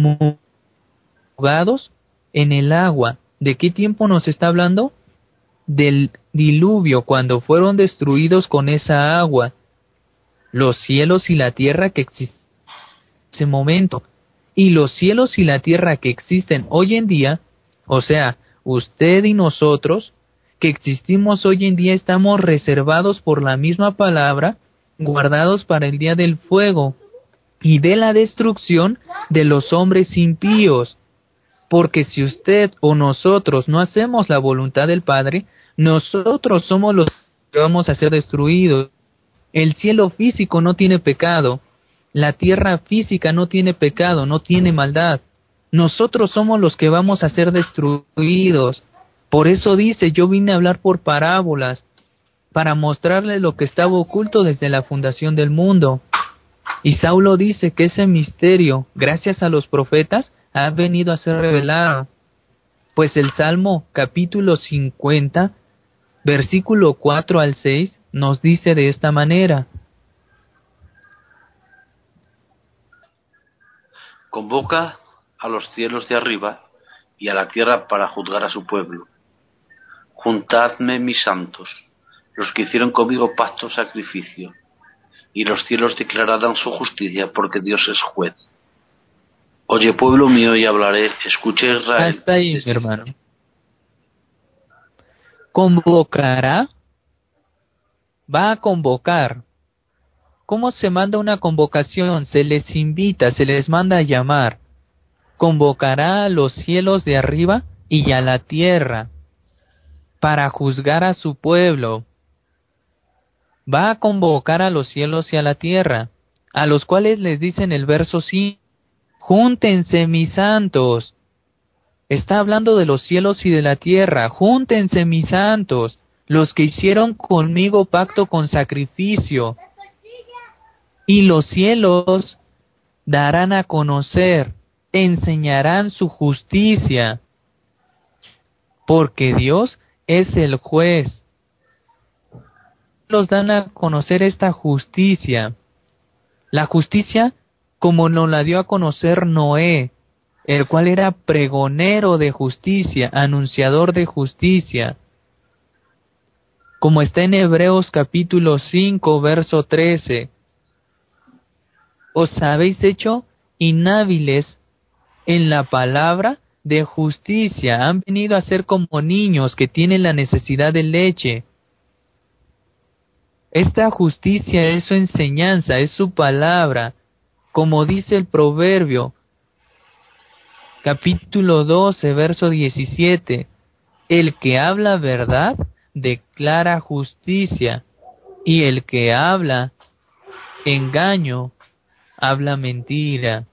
ahogados en el agua. ¿De qué tiempo nos está hablando? Del diluvio, cuando fueron destruidos con esa agua. Los cielos y la tierra que existen en ese momento, y los cielos y la tierra que existen hoy en día, o sea, usted y nosotros, que existimos hoy en día, estamos reservados por la misma palabra, guardados para el día del fuego y de la destrucción de los hombres impíos. Porque si usted o nosotros no hacemos la voluntad del Padre, nosotros somos los que vamos a ser destruidos. El cielo físico no tiene pecado, la tierra física no tiene pecado, no tiene maldad. Nosotros somos los que vamos a ser destruidos. Por eso dice, yo vine a hablar por parábolas, para mostrarle lo que estaba oculto desde la fundación del mundo. Y Saulo dice que ese misterio, gracias a los profetas, ha venido a ser revelado. Pues el Salmo capítulo cincuenta, versículo cuatro al seis, nos dice de esta manera. Convoca a los cielos de arriba y a la tierra para juzgar a su pueblo. Juntadme mis santos, los que hicieron conmigo pacto sacrificio, y los cielos declararán su justicia, porque Dios es juez. Oye, pueblo mío, y hablaré, escucha Israel. Hasta ahí, mi hermano. ¿Convocará? Va a convocar. ¿Cómo se manda una convocación? Se les invita, se les manda a llamar. Convocará a los cielos de arriba y a la tierra. para juzgar a su pueblo. Va a convocar a los cielos y a la tierra, a los cuales les dice en el verso cinco, júntense mis santos. Está hablando de los cielos y de la tierra. Júntense mis santos, los que hicieron conmigo pacto con sacrificio. Y los cielos darán a conocer, enseñarán su justicia, porque Dios es el juez. Los dan a conocer esta justicia. La justicia como nos la dio a conocer Noé, el cual era pregonero de justicia, anunciador de justicia. Como está en Hebreos capítulo cinco, verso trece. Os habéis hecho inhábiles en la palabra de justicia. Han venido a ser como niños que tienen la necesidad de leche. Esta justicia es su enseñanza, es su palabra, como dice el proverbio, capítulo doce, verso diecisiete. El que habla verdad declara justicia, y el que habla engaño habla mentira.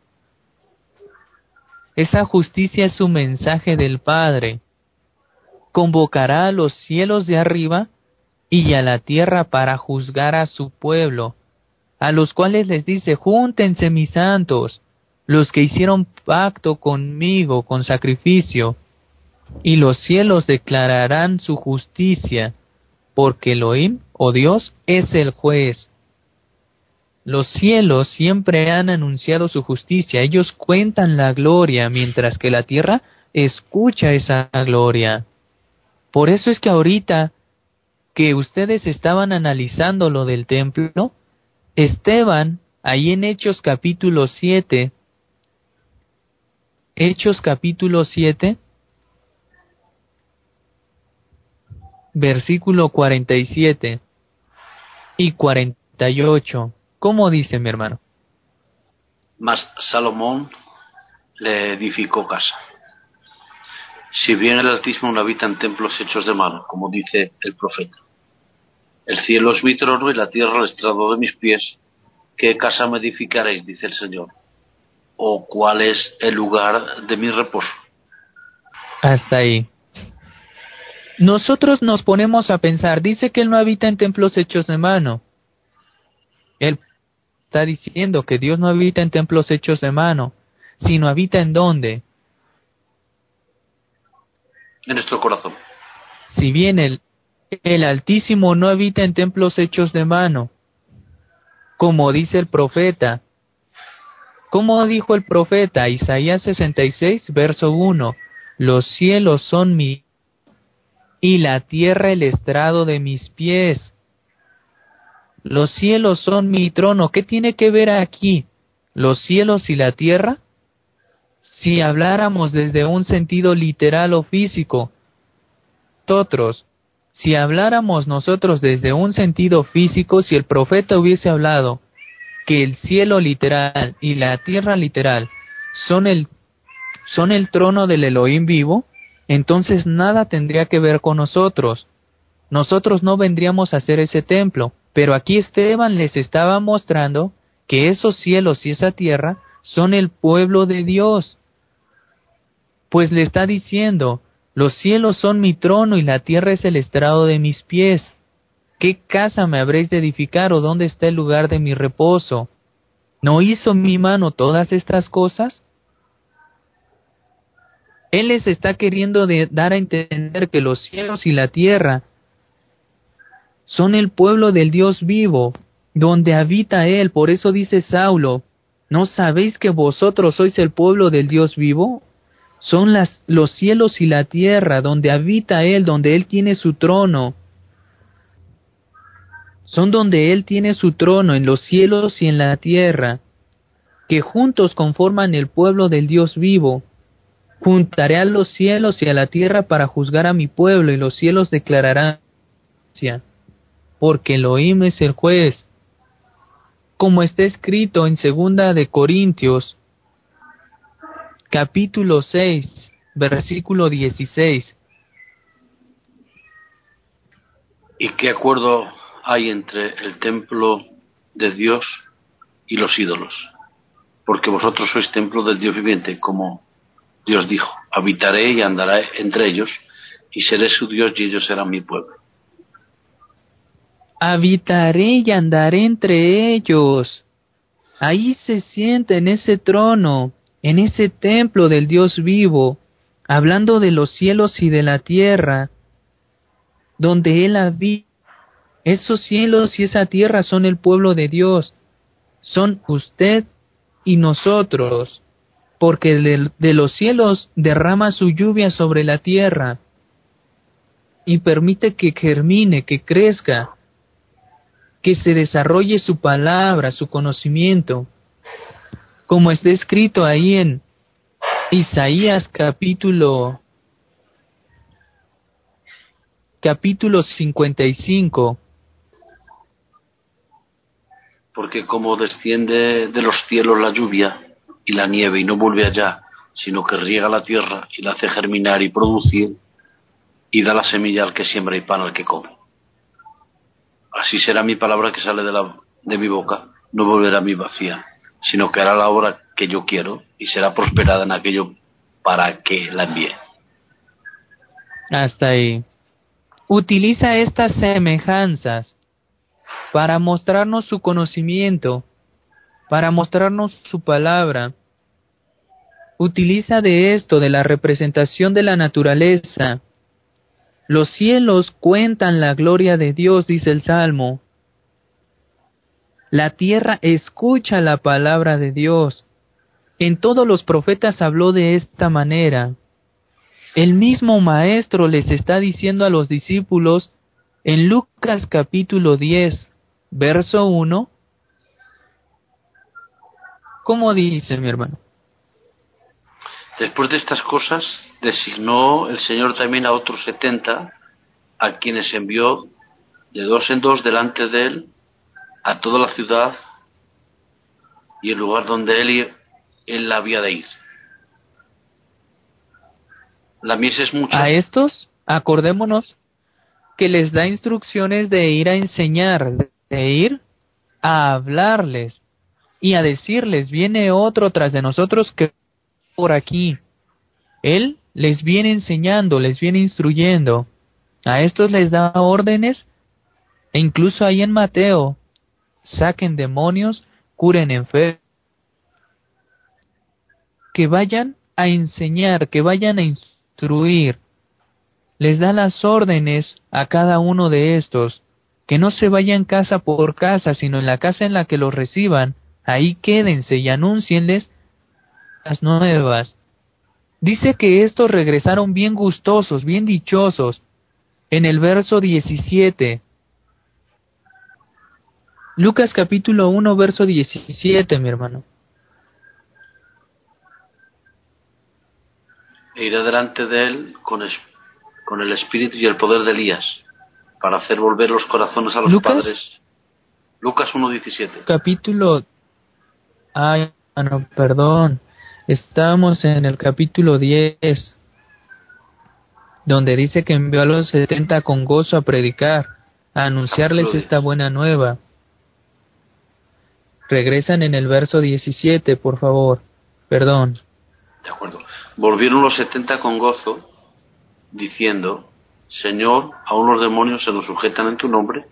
Esa justicia es su mensaje del Padre. Convocará a los cielos de arriba y a la tierra para juzgar a su pueblo, a los cuales les dice, júntense mis santos, los que hicieron pacto conmigo con sacrificio, y los cielos declararán su justicia, porque Elohim, o Dios, es el juez. Los cielos siempre han anunciado su justicia, ellos cuentan la gloria, mientras que la tierra escucha esa gloria. Por eso es que ahorita que ustedes estaban analizando lo del templo, Esteban, ahí en Hechos capítulo siete, Hechos capítulo siete, versículo cuarenta y siete y cuarenta y ocho, ¿cómo dice mi hermano? Mas Salomón le edificó casa. Si bien el Altísimo no habita en templos hechos de mano, como dice el profeta. El cielo es mi trono y la tierra el estrado de mis pies. ¿Qué casa me edificaréis? Dice el Señor. ¿O cuál es el lugar de mi reposo? Hasta ahí. Nosotros nos ponemos a pensar, dice que Él no habita en templos hechos de mano. Él está diciendo que Dios no habita en templos hechos de mano, sino habita en ¿dónde? En nuestro corazón. Si bien el, el Altísimo no habita en templos hechos de mano, como dice el profeta. ¿Cómo dijo el profeta? Isaías sesenta y seis, verso uno. Los cielos son mi y la tierra el estrado de mis pies. Los cielos son mi trono. ¿Qué tiene que ver aquí los cielos y la tierra? Si habláramos desde un sentido literal o físico, nosotros, si habláramos nosotros desde un sentido físico, si el profeta hubiese hablado que el cielo literal y la tierra literal son el, son el trono del Elohim vivo, entonces nada tendría que ver con nosotros. Nosotros no vendríamos a hacer ese templo, pero aquí Esteban les estaba mostrando que esos cielos y esa tierra son el pueblo de Dios. Pues le está diciendo, los cielos son mi trono y la tierra es el estrado de mis pies. ¿Qué casa me habréis de edificar o dónde está el lugar de mi reposo? ¿No hizo mi mano todas estas cosas? Él les está queriendo de dar a entender que los cielos y la tierra son el pueblo del Dios vivo, donde habita Él. Por eso dice Saulo, ¿no sabéis que vosotros sois el pueblo del Dios vivo? Son las, los cielos y la tierra, donde habita Él, donde Él tiene su trono. Son donde Él tiene su trono, en los cielos y en la tierra, que juntos conforman el pueblo del Dios vivo. Juntaré a los cielos y a la tierra para juzgar a mi pueblo, y los cielos declararán, porque Elohim es el juez. Como está escrito en Segunda de Corintios, capítulo seis, versículo dieciséis. ¿Y qué acuerdo hay entre el templo de Dios y los ídolos? Porque vosotros sois templo del Dios viviente, como Dios dijo: habitaré y andaré entre ellos, y seré su Dios y ellos serán mi pueblo. Habitaré y andaré entre ellos. Ahí se sienta en ese trono, en ese templo del Dios vivo, hablando de los cielos y de la tierra, donde Él habita. Esos cielos y esa tierra son el pueblo de Dios, son usted y nosotros, porque de, de los cielos derrama su lluvia sobre la tierra y permite que germine, que crezca, que se desarrolle su palabra, su conocimiento, como está escrito ahí en Isaías capítulo capítulo cincuenta y cinco. Porque como desciende de los cielos la lluvia y la nieve y no vuelve allá, sino que riega la tierra y la hace germinar y producir, y da la semilla al que siembra y pan al que come. Así será mi palabra que sale de, la, de mi boca, no volverá a mí vacía, sino que hará la obra que yo quiero y será prosperada en aquello para que la envíe. Hasta ahí. Utiliza estas semejanzas para mostrarnos su conocimiento, para mostrarnos su palabra. Utiliza de esto, de la representación de la naturaleza. Los cielos cuentan la gloria de Dios, dice el Salmo. La tierra escucha la palabra de Dios. En todos los profetas habló de esta manera. El mismo Maestro les está diciendo a los discípulos en Lucas capítulo diez, verso uno. ¿Cómo dice, mi hermano? Después de estas cosas, designó el Señor también a otros setenta, a quienes envió de dos en dos delante de él a toda la ciudad y el lugar donde él, él había de ir. La mies es mucha. A estos, acordémonos que les da instrucciones de ir a enseñar, de ir a hablarles y a decirles: viene otro tras de nosotros que por aquí. Él les viene enseñando, les viene instruyendo. A estos les da órdenes, e incluso ahí en Mateo: saquen demonios, curen enfermos, que vayan a enseñar, que vayan a instruir. Les da las órdenes a cada uno de estos, que no se vayan casa por casa, sino en la casa en la que los reciban, ahí quédense y anúncienles las nuevas. Dice que estos regresaron bien gustosos, bien dichosos, en el verso diecisiete. Lucas capítulo uno, verso diecisiete, mi hermano. E irá delante de él con, es, con el espíritu y el poder de Elías, para hacer volver los corazones a los Lucas, padres. Lucas uno diecisiete. Capítulo... Ay, no, perdón. Estamos en el capítulo diez, donde dice que envió a los setenta con gozo a predicar, a anunciarles esta buena nueva. Regresan en el verso diecisiete, por favor. Perdón. De acuerdo. Volvieron los setenta con gozo, diciendo: Señor, aún los demonios se nos sujetan en tu nombre.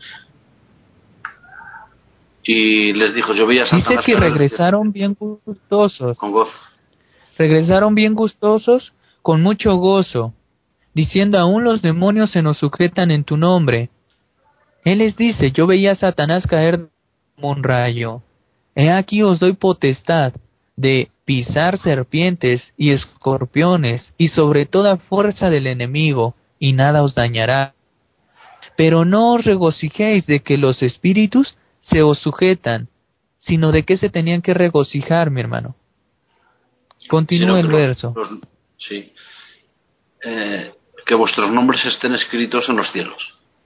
Y les dijo: yo veía a Satanás. Dice que regresaron bien gustosos. Con gozo. Regresaron bien gustosos, con mucho gozo, diciendo: aún los demonios se nos sujetan en tu nombre. Él les dice: yo veía a Satanás caer como un rayo. He aquí os doy potestad de pisar serpientes y escorpiones y sobre toda fuerza del enemigo, y nada os dañará. Pero no os regocijéis de que los espíritus se os sujetan, sino de que se tenían que regocijar, mi hermano. Continúa el los, verso. Los, sí. Eh, que vuestros nombres estén escritos en los cielos.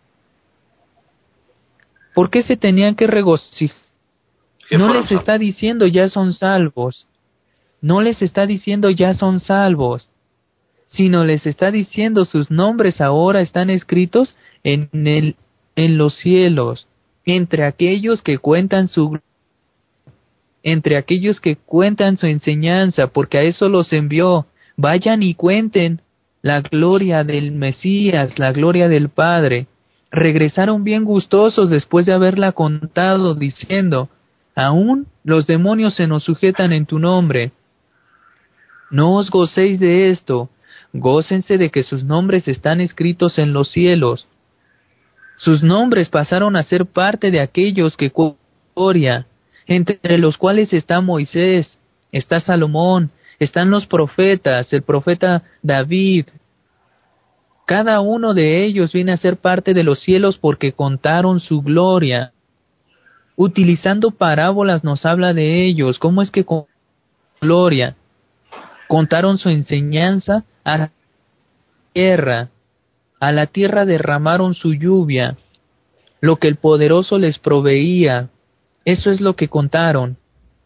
¿Por qué se tenían que regocijar? No les salvos? está diciendo ya son salvos. No les está diciendo ya son salvos. sino les está diciendo sus nombres ahora están escritos en el, en los cielos, entre aquellos que cuentan su entre aquellos que cuentan su enseñanza, porque a eso los envió. Vayan y cuenten la gloria del Mesías, la gloria del Padre. Regresaron bien gustosos después de haberla contado, diciendo, aún los demonios se nos sujetan en tu nombre. No os gocéis de esto, gócense de que sus nombres están escritos en los cielos. Sus nombres pasaron a ser parte de aquellos que cuentan gloria, entre los cuales está Moisés, está Salomón, están los profetas, el profeta David. Cada uno de ellos viene a ser parte de los cielos porque contaron su gloria. Utilizando parábolas nos habla de ellos, cómo es que con gloria contaron su enseñanza a la tierra, a la tierra derramaron su lluvia, lo que el poderoso les proveía. Eso es lo que contaron.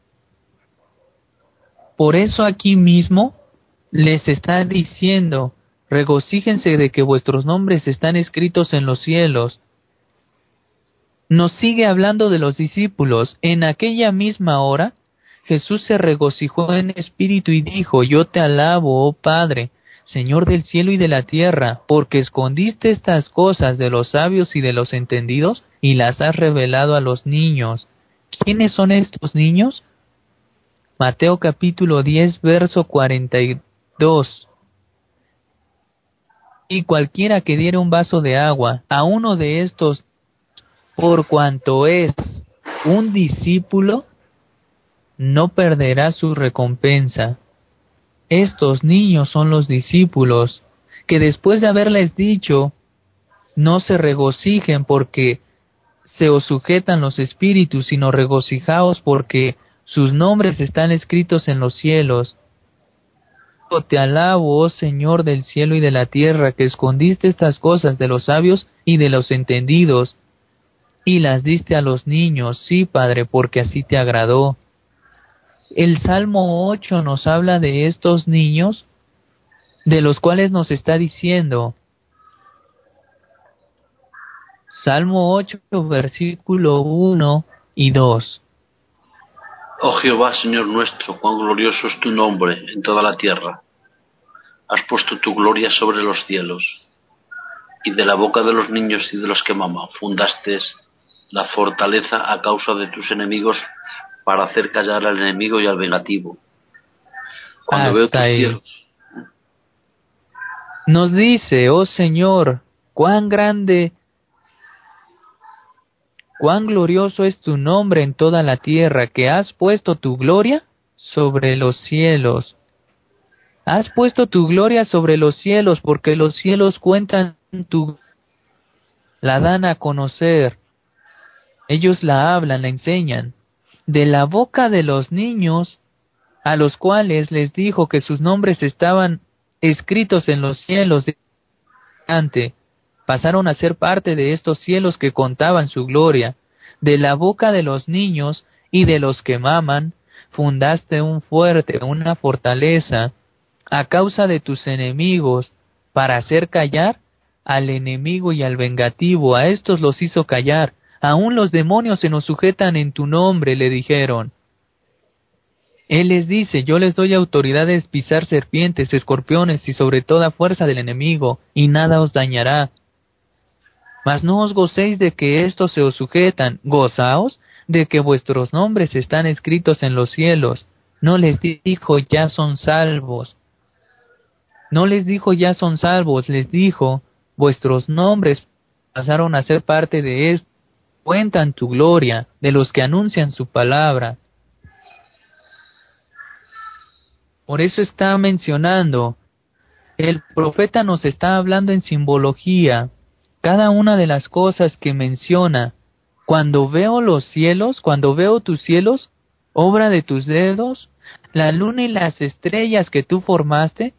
Por eso aquí mismo les está diciendo, regocíjense de que vuestros nombres están escritos en los cielos. Nos sigue hablando de los discípulos. En aquella misma hora, Jesús se regocijó en espíritu y dijo, yo te alabo, oh Padre, Señor del cielo y de la tierra, porque escondiste estas cosas de los sabios y de los entendidos y las has revelado a los niños. ¿Quiénes son estos niños? Mateo capítulo diez, verso cuarenta y dos. Y cualquiera que diere un vaso de agua a uno de estos, por cuanto es un discípulo, no perderá su recompensa. Estos niños son los discípulos, que después de haberles dicho, no se regocijen porque se os sujetan los espíritus, sino regocijaos porque sus nombres están escritos en los cielos. Te alabo, oh Señor del cielo y de la tierra, que escondiste estas cosas de los sabios y de los entendidos, y las diste a los niños. Sí, Padre, porque así te agradó. El Salmo ocho nos habla de estos niños, de los cuales nos está diciendo, Salmo ocho, versículo uno y dos. Oh Jehová, Señor nuestro, cuán glorioso es tu nombre en toda la tierra. Has puesto tu gloria sobre los cielos, y de la boca de los niños y de los que maman fundaste la fortaleza a causa de tus enemigos, para hacer callar al enemigo y al vengativo. Cuando Hasta veo tus ahí. cielos, Nos dice, oh Señor, cuán grande, cuán glorioso es tu nombre en toda la tierra, que has puesto tu gloria sobre los cielos. Has puesto tu gloria sobre los cielos, porque los cielos cuentan tu, la dan a conocer. Ellos la hablan, la enseñan. De la boca de los niños, a los cuales les dijo que sus nombres estaban escritos en los cielos, ante, pasaron a ser parte de estos cielos que contaban su gloria. De la boca de los niños y de los que maman, fundaste un fuerte, una fortaleza, a causa de tus enemigos, para hacer callar al enemigo y al vengativo. A estos los hizo callar. Aún los demonios se nos sujetan en tu nombre, le dijeron. Él les dice, yo les doy autoridad de pisar serpientes, escorpiones y sobre toda fuerza del enemigo, y nada os dañará. Mas no os gocéis de que estos se os sujetan, gozaos de que vuestros nombres están escritos en los cielos. No les dijo, ya son salvos. No les dijo, ya son salvos, les dijo, vuestros nombres pasaron a ser parte de esto. Cuentan tu gloria, de los que anuncian su palabra. Por eso está mencionando, el profeta nos está hablando en simbología, cada una de las cosas que menciona. Cuando veo los cielos, cuando veo tus cielos, obra de tus dedos, la luna y las estrellas que tú formaste,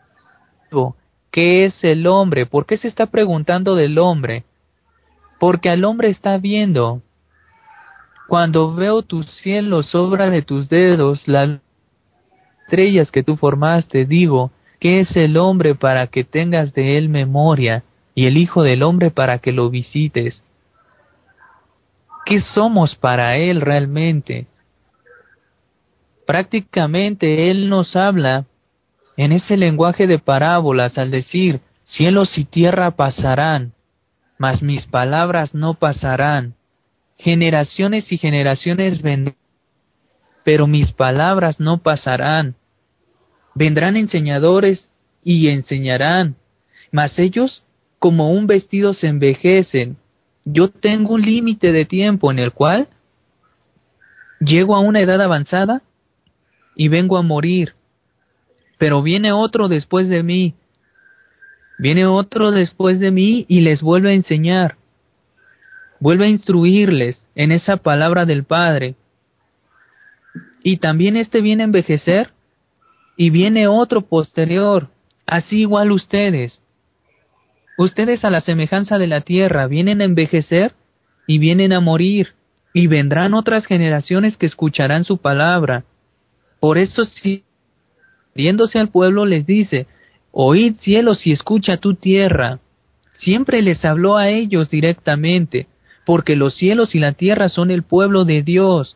¿qué es el hombre? ¿Por qué se está preguntando del hombre? Porque al hombre está viendo. Cuando veo tus cielos, obra de tus dedos, las estrellas que tú formaste, digo, ¿Qué es el hombre para que tengas de él memoria, y el Hijo del Hombre para que lo visites? ¿Qué somos para él realmente? Prácticamente él nos habla en ese lenguaje de parábolas al decir, cielos y tierra pasarán, mas mis palabras no pasarán. Generaciones y generaciones vendrán, pero mis palabras no pasarán. Vendrán enseñadores y enseñarán, mas ellos como un vestido se envejecen. Yo tengo un límite de tiempo en el cual llego a una edad avanzada y vengo a morir. Pero viene otro después de mí, viene otro después de mí y les vuelve a enseñar, vuelve a instruirles en esa palabra del Padre. Y también este viene a envejecer y viene otro posterior, así igual ustedes. Ustedes a la semejanza de la tierra vienen a envejecer y vienen a morir, y vendrán otras generaciones que escucharán su palabra. Por eso, si viéndose al pueblo les dice, oíd cielos y escucha tu tierra. Siempre les habló a ellos directamente, porque los cielos y la tierra son el pueblo de Dios.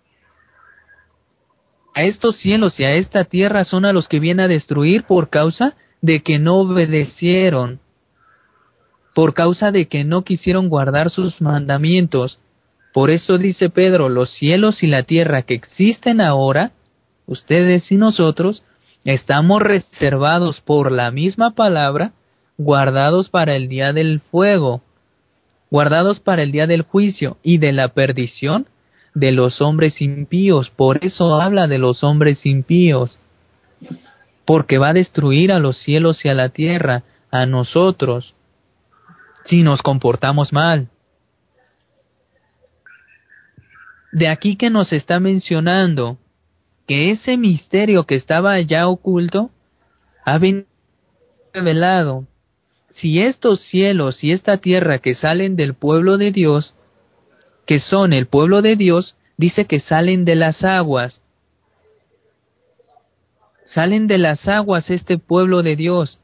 A estos cielos y a esta tierra son a los que viene a destruir por causa de que no obedecieron, por causa de que no quisieron guardar sus mandamientos. Por eso dice Pedro, los cielos y la tierra que existen ahora, ustedes y nosotros, estamos reservados por la misma palabra, guardados para el día del fuego, guardados para el día del juicio y de la perdición de los hombres impíos. Por eso habla de los hombres impíos, porque va a destruir a los cielos y a la tierra, a nosotros, si nos comportamos mal. De aquí que nos está mencionando que ese misterio que estaba allá oculto ha venido revelado. Si estos cielos y esta tierra que salen del pueblo de Dios, que son el pueblo de Dios, dice que salen de las aguas. Salen de las aguas este pueblo de Dios.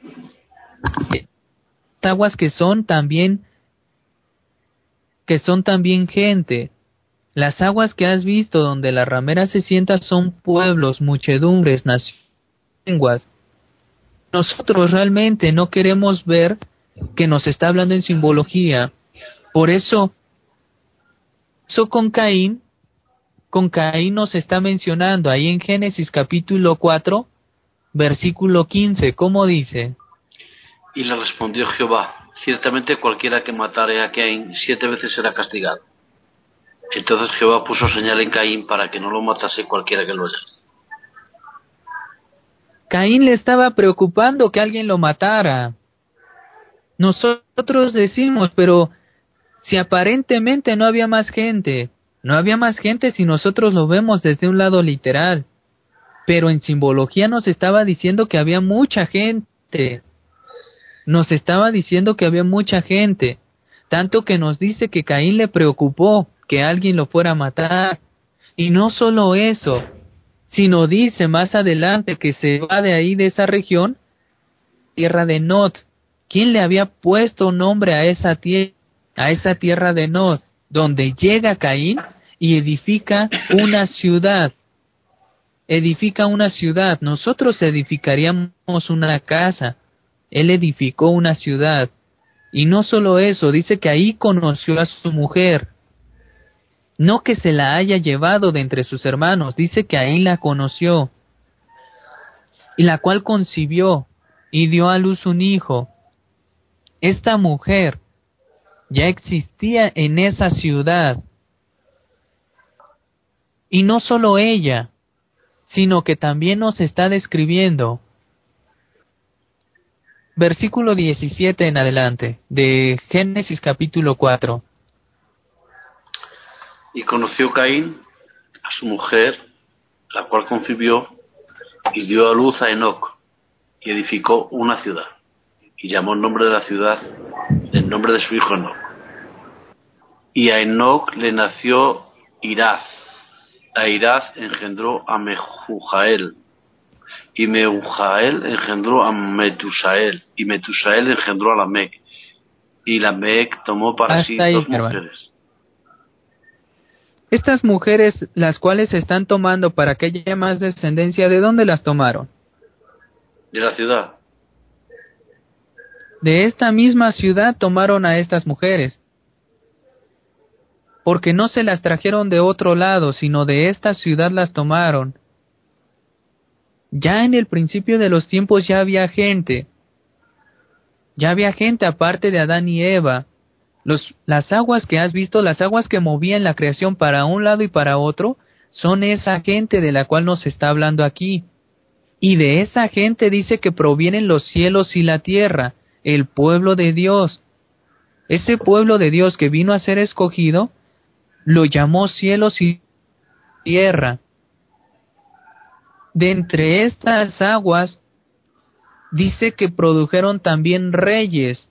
Aguas que son también que son también gente. Las aguas que has visto donde la ramera se sienta son pueblos, muchedumbres, naciones, lenguas. Nosotros realmente no queremos ver que nos está hablando en simbología. Por eso, eso con Caín, con Caín nos está mencionando ahí en Génesis capítulo cuatro, versículo quince, ¿cómo dice? Y le respondió Jehová, ciertamente cualquiera que matare a Caín siete veces será castigado. Entonces Jehová puso señal en Caín para que no lo matase cualquiera que lo oyera. Caín le estaba preocupando que alguien lo matara. Nosotros decimos, pero si aparentemente no había más gente, no había más gente si nosotros lo vemos desde un lado literal, pero en simbología nos estaba diciendo que había mucha gente, nos estaba diciendo que había mucha gente, tanto que nos dice que Caín le preocupó que alguien lo fuera a matar, y no solo eso, sino dice más adelante que se va de ahí, de esa región, tierra de Nod. ¿Quién le había puesto nombre a esa tierra? A esa tierra de Nod, donde llega Caín y edifica una ciudad. Edifica una ciudad. Nosotros edificaríamos una casa. Él edificó una ciudad. Y no solo eso, dice que ahí conoció a su mujer. No que se la haya llevado de entre sus hermanos, dice que ahí la conoció. Y la cual concibió y dio a luz un hijo. Esta mujer ya existía en esa ciudad. Y no solo ella, sino que también nos está describiendo. Versículo diecisiete en adelante, de Génesis capítulo cuatro. Y conoció Caín a su mujer, la cual concibió, y dio a luz a Enoc, y edificó una ciudad, y llamó el nombre de la ciudad del nombre de su hijo Enoc. Y a Enoc le nació Irad. A Irad engendró a Mehujael, Y Meujael engendró a Metusael, y Metusael engendró a Lamec, y Lamec tomó para Hasta sí ahí, dos hermano. mujeres. Estas mujeres, las cuales se están tomando para que haya más descendencia, ¿de dónde las tomaron? De la ciudad. De esta misma ciudad tomaron a estas mujeres, porque no se las trajeron de otro lado, sino de esta ciudad las tomaron. Ya en el principio de los tiempos ya había gente, ya había gente aparte de Adán y Eva. Los, las aguas que has visto, las aguas que movían la creación para un lado y para otro, son esa gente de la cual nos está hablando aquí. Y de esa gente dice que provienen los cielos y la tierra, el pueblo de Dios. Ese pueblo de Dios que vino a ser escogido, lo llamó cielos y tierra. De entre estas aguas, dice que produjeron también reyes.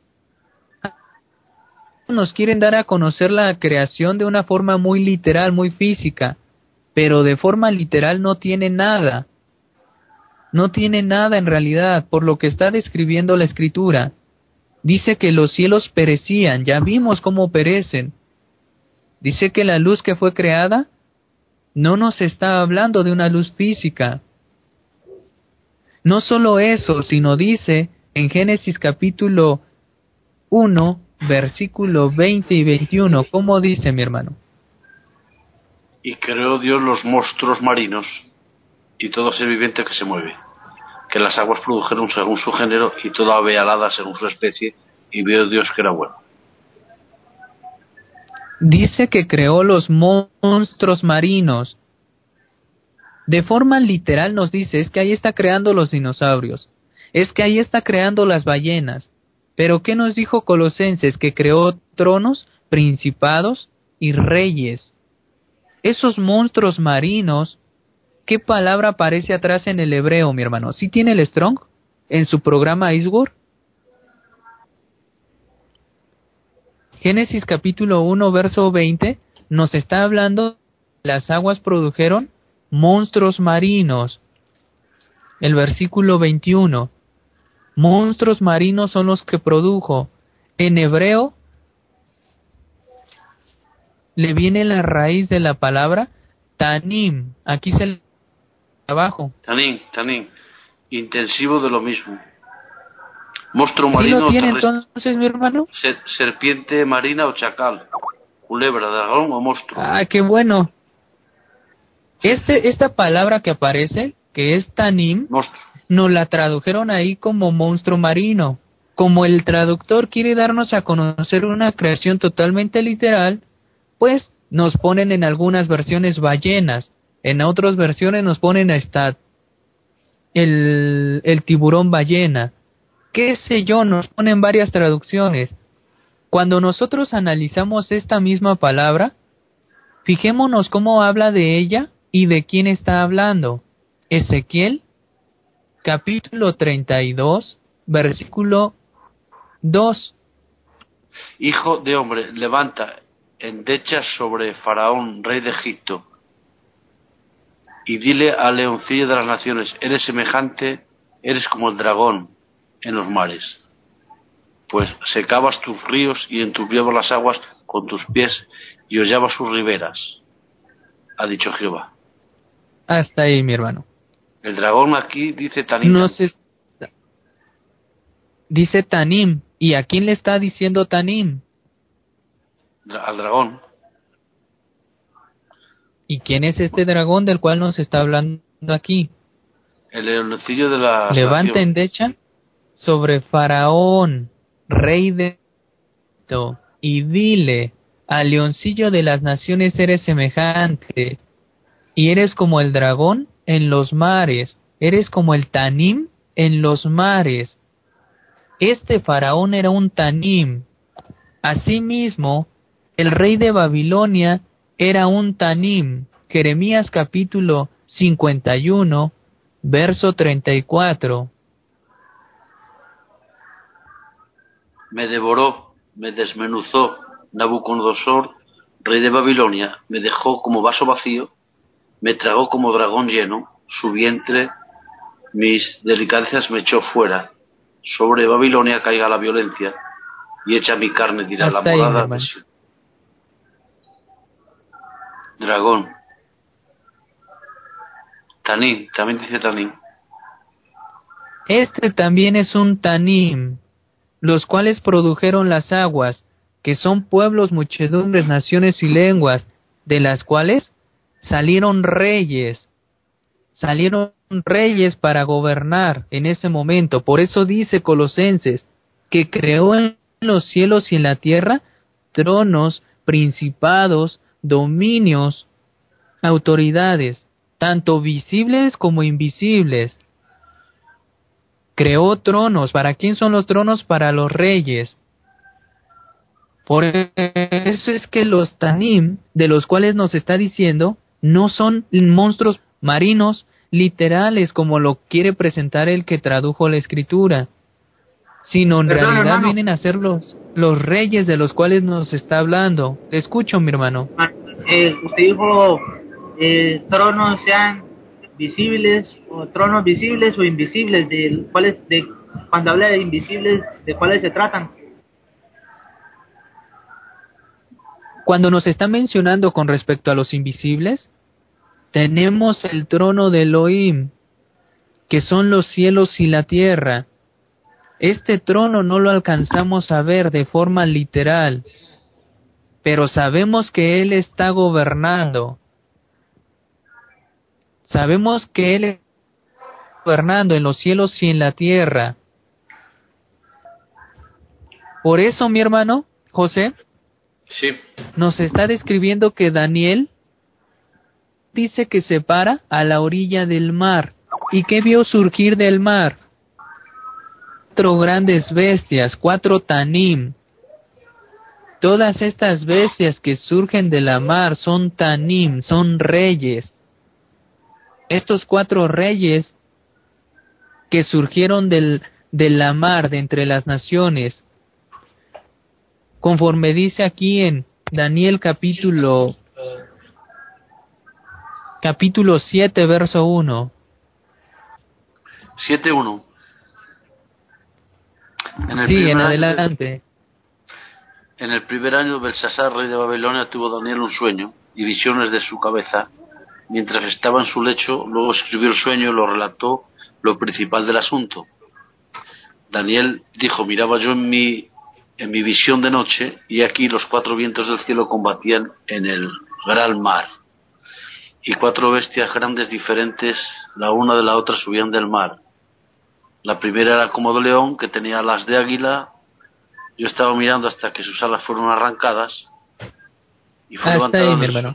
Nos quieren dar a conocer la creación de una forma muy literal, muy física, pero de forma literal no tiene nada. No tiene nada en realidad, por lo que está describiendo la escritura. Dice que los cielos perecían, ya vimos cómo perecen. Dice que la luz que fue creada no nos está hablando de una luz física. No solo eso, sino dice en Génesis capítulo uno, versículo veinte y veintiuno, ¿cómo dice, mi hermano? Y creó Dios los monstruos marinos y todo ser viviente que se mueve, que las aguas produjeron según su género y toda ave alada según su especie, y vio Dios que era bueno. Dice que creó los monstruos marinos. De forma literal nos dice, es que ahí está creando los dinosaurios, es que ahí está creando las ballenas. Pero ¿qué nos dijo Colosenses? Que creó tronos, principados y reyes. Esos monstruos marinos, ¿qué palabra aparece atrás en el hebreo, mi hermano? ¿Sí tiene el Strong en su programa Isword? Génesis capítulo uno, verso veinte, nos está hablando, las aguas produjeron monstruos marinos. El versículo veintiuno, monstruos marinos son los que produjo. En hebreo le viene la raíz de la palabra tanim. Aquí se le abajo. Tanín, tanín, intensivo de lo mismo. Monstruo ¿Sí marino lo o tiene terrestre. entonces, mi hermano? Ser, serpiente marina o chacal. Culebra, dragón o monstruo. Ah, qué bueno. Este, esta palabra que aparece, que es tanim, Monstruo. nos la tradujeron ahí como monstruo marino. Como el traductor quiere darnos a conocer una creación totalmente literal, pues nos ponen en algunas versiones ballenas, en otras versiones nos ponen hasta el, el tiburón ballena, qué sé yo, nos ponen varias traducciones. Cuando nosotros analizamos esta misma palabra, fijémonos cómo habla de ella y de quién está hablando. Ezequiel, capítulo treinta y dos, versículo dos. Hijo de hombre, levanta endechas sobre Faraón, rey de Egipto, y dile al leoncillo de las naciones, eres semejante, eres como el dragón en los mares, pues secabas tus ríos y enturbiabas las aguas con tus pies y hollabas sus riberas, ha dicho Jehová. Hasta ahí, mi hermano. El dragón aquí dice Tanim. No se dice Tanim. ¿Y a quién le está diciendo Tanim? Al dragón. ¿Y quién es este dragón del cual nos está hablando aquí? El leoncillo de las Levanta naciones. endecha sobre Faraón, rey de Egipto, y dile, al leoncillo de las naciones eres semejante, y eres como el dragón en los mares, eres como el Tanim en los mares. Este Faraón era un Tanim. Asimismo, el rey de Babilonia era un Tanim. Jeremías capítulo cincuenta y uno, verso treinta y cuatro. Me devoró, me desmenuzó Nabucodonosor, rey de Babilonia, me dejó como vaso vacío, me tragó como dragón lleno, su vientre mis delicadezas me echó fuera. Sobre Babilonia caiga la violencia, y echa mi carne, dirá la Hasta ahí, mi morada de hermano. Sion. Dragón. Tanín, también dice Tanín. Este también es un Tanim, los cuales produjeron las aguas, que son pueblos, muchedumbres, naciones y lenguas, de las cuales salieron reyes, salieron reyes para gobernar en ese momento. Por eso dice Colosenses, que creó en los cielos y en la tierra tronos, principados, dominios, autoridades, tanto visibles como invisibles. Creó tronos. ¿Para quién son los tronos? Para los reyes. Por eso es que los Tanim, de los cuales nos está diciendo, no son monstruos marinos literales como lo quiere presentar el que tradujo la escritura, sino en Perdón, realidad hermano. vienen a ser los, los reyes de los cuales nos está hablando. Te escucho, mi hermano. Eh, usted dijo eh, tronos sean visibles o tronos visibles o invisibles, de cuáles, de cuando habla de invisibles, de cuáles se tratan. Cuando nos está mencionando con respecto a los invisibles, tenemos el trono de Elohim, que son los cielos y la tierra. Este trono no lo alcanzamos a ver de forma literal, pero sabemos que Él está gobernando. Sabemos que Él está gobernando en los cielos y en la tierra. Por eso, mi hermano, José, Sí. nos está describiendo que Daniel dice que se para a la orilla del mar. ¿Y qué vio surgir del mar? Cuatro grandes bestias, cuatro Tanim. Todas estas bestias que surgen de la mar son Tanim, son reyes. Estos cuatro reyes que surgieron del, de la mar, de entre las naciones, conforme dice aquí en Daniel capítulo capítulo siete, verso uno. siete uno. En el Sí, primer en año de, adelante. en el primer año Belsasar, rey de Babilonia, tuvo Daniel un sueño y visiones de su cabeza. Mientras estaba en su lecho, luego escribió el sueño y lo relató lo principal del asunto. Daniel dijo: miraba yo en mi, en mi visión de noche, y aquí los cuatro vientos del cielo combatían en el gran mar. Y cuatro bestias grandes diferentes, la una de la otra, subían del mar. La primera era como de león, que tenía alas de águila. Yo estaba mirando hasta que sus alas fueron arrancadas, y fue Hasta ahí, levantada mi del hermano. suelo.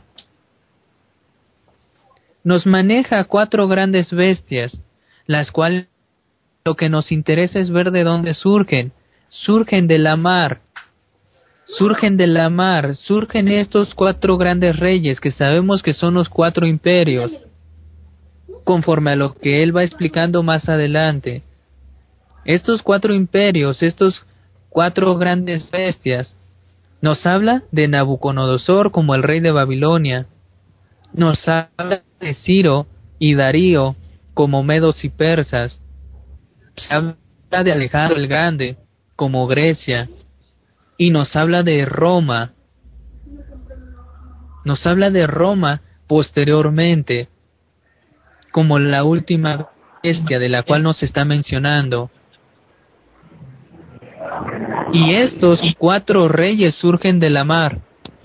Nos maneja cuatro grandes bestias, las cuales lo que nos interesa es ver de dónde surgen. Surgen de la mar. Surgen de la mar. Surgen estos cuatro grandes reyes que sabemos que son los cuatro imperios, conforme a lo que él va explicando más adelante. Estos cuatro imperios, estos cuatro grandes bestias, nos habla de Nabucodonosor como el rey de Babilonia. Nos habla de Ciro y Darío como medos y persas. Nos habla de Alejandro el Grande como Grecia. Y nos habla de Roma. Nos habla de Roma posteriormente como la última bestia de la cual nos está mencionando. Y estos cuatro reyes surgen de la mar.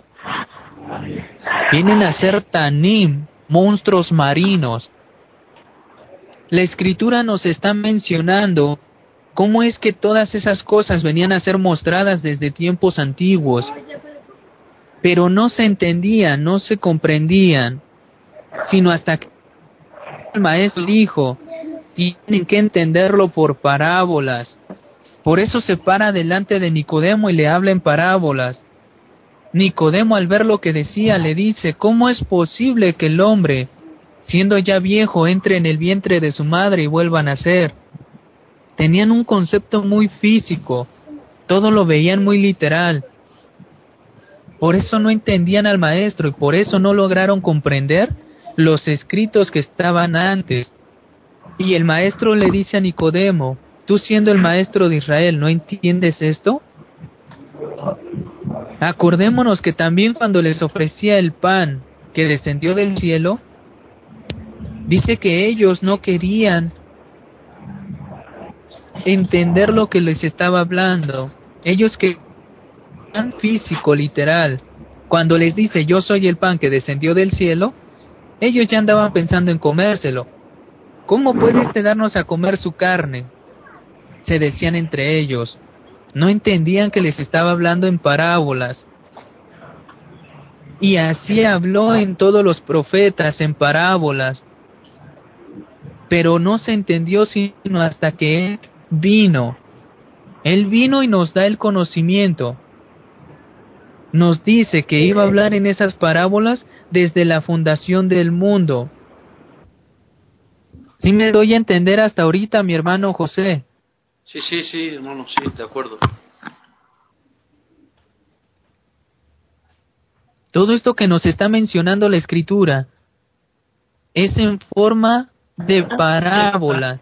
Vienen a ser Tanim, monstruos marinos. La escritura nos está mencionando cómo es que todas esas cosas venían a ser mostradas desde tiempos antiguos, pero no se entendían, no se comprendían, sino hasta que el maestro dijo, tienen que entenderlo por parábolas. Por eso se para delante de Nicodemo y le habla en parábolas. Nicodemo, al ver lo que decía, le dice: ¿cómo es posible que el hombre, siendo ya viejo, entre en el vientre de su madre y vuelva a nacer? Tenían un concepto muy físico, todo lo veían muy literal. Por eso no entendían al maestro y por eso no lograron comprender los escritos que estaban antes. Y el maestro le dice a Nicodemo, tú siendo el maestro de Israel, ¿no entiendes esto? Acordémonos que también cuando les ofrecía el pan que descendió del cielo, dice que ellos no querían entender lo que les estaba hablando. Ellos querían físico, literal. Cuando les dice, yo soy el pan que descendió del cielo, ellos ya andaban pensando en comérselo. ¿Cómo puede este darnos a comer su carne? Se decían entre ellos. No entendían que les estaba hablando en parábolas. Y así habló en todos los profetas, en parábolas. Pero no se entendió sino hasta que Él vino. Él vino y nos da el conocimiento. Nos dice que iba a hablar en esas parábolas desde la fundación del mundo. ¿Sí me doy a entender hasta ahorita, mi hermano José? Sí, sí, sí, hermano, sí, de acuerdo. Todo esto que nos está mencionando la Escritura es en forma de parábola.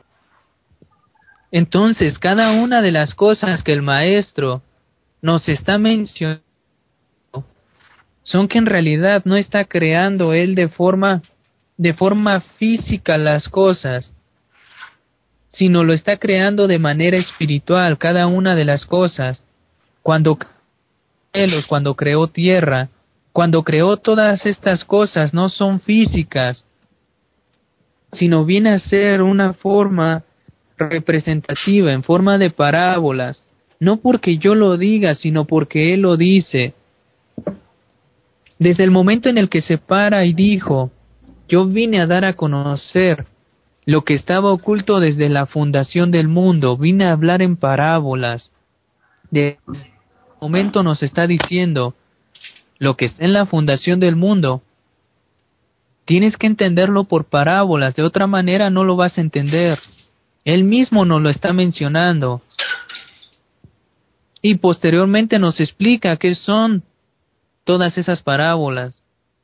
Entonces, cada una de las cosas que el Maestro nos está mencionando son que en realidad no está creando Él de forma, de forma física las cosas, sino lo está creando de manera espiritual, cada una de las cosas. Cuando creó cielos, cuando creó tierra, cuando creó todas estas cosas, no son físicas, sino viene a ser una forma representativa, en forma de parábolas, no porque yo lo diga, sino porque Él lo dice. Desde el momento en el que se para y dijo, yo vine a dar a conocer lo que estaba oculto desde la fundación del mundo, vine a hablar en parábolas. Desde ese momento nos está diciendo, lo que está en la fundación del mundo, tienes que entenderlo por parábolas, de otra manera no lo vas a entender. Él mismo nos lo está mencionando. Y posteriormente nos explica qué son todas esas parábolas.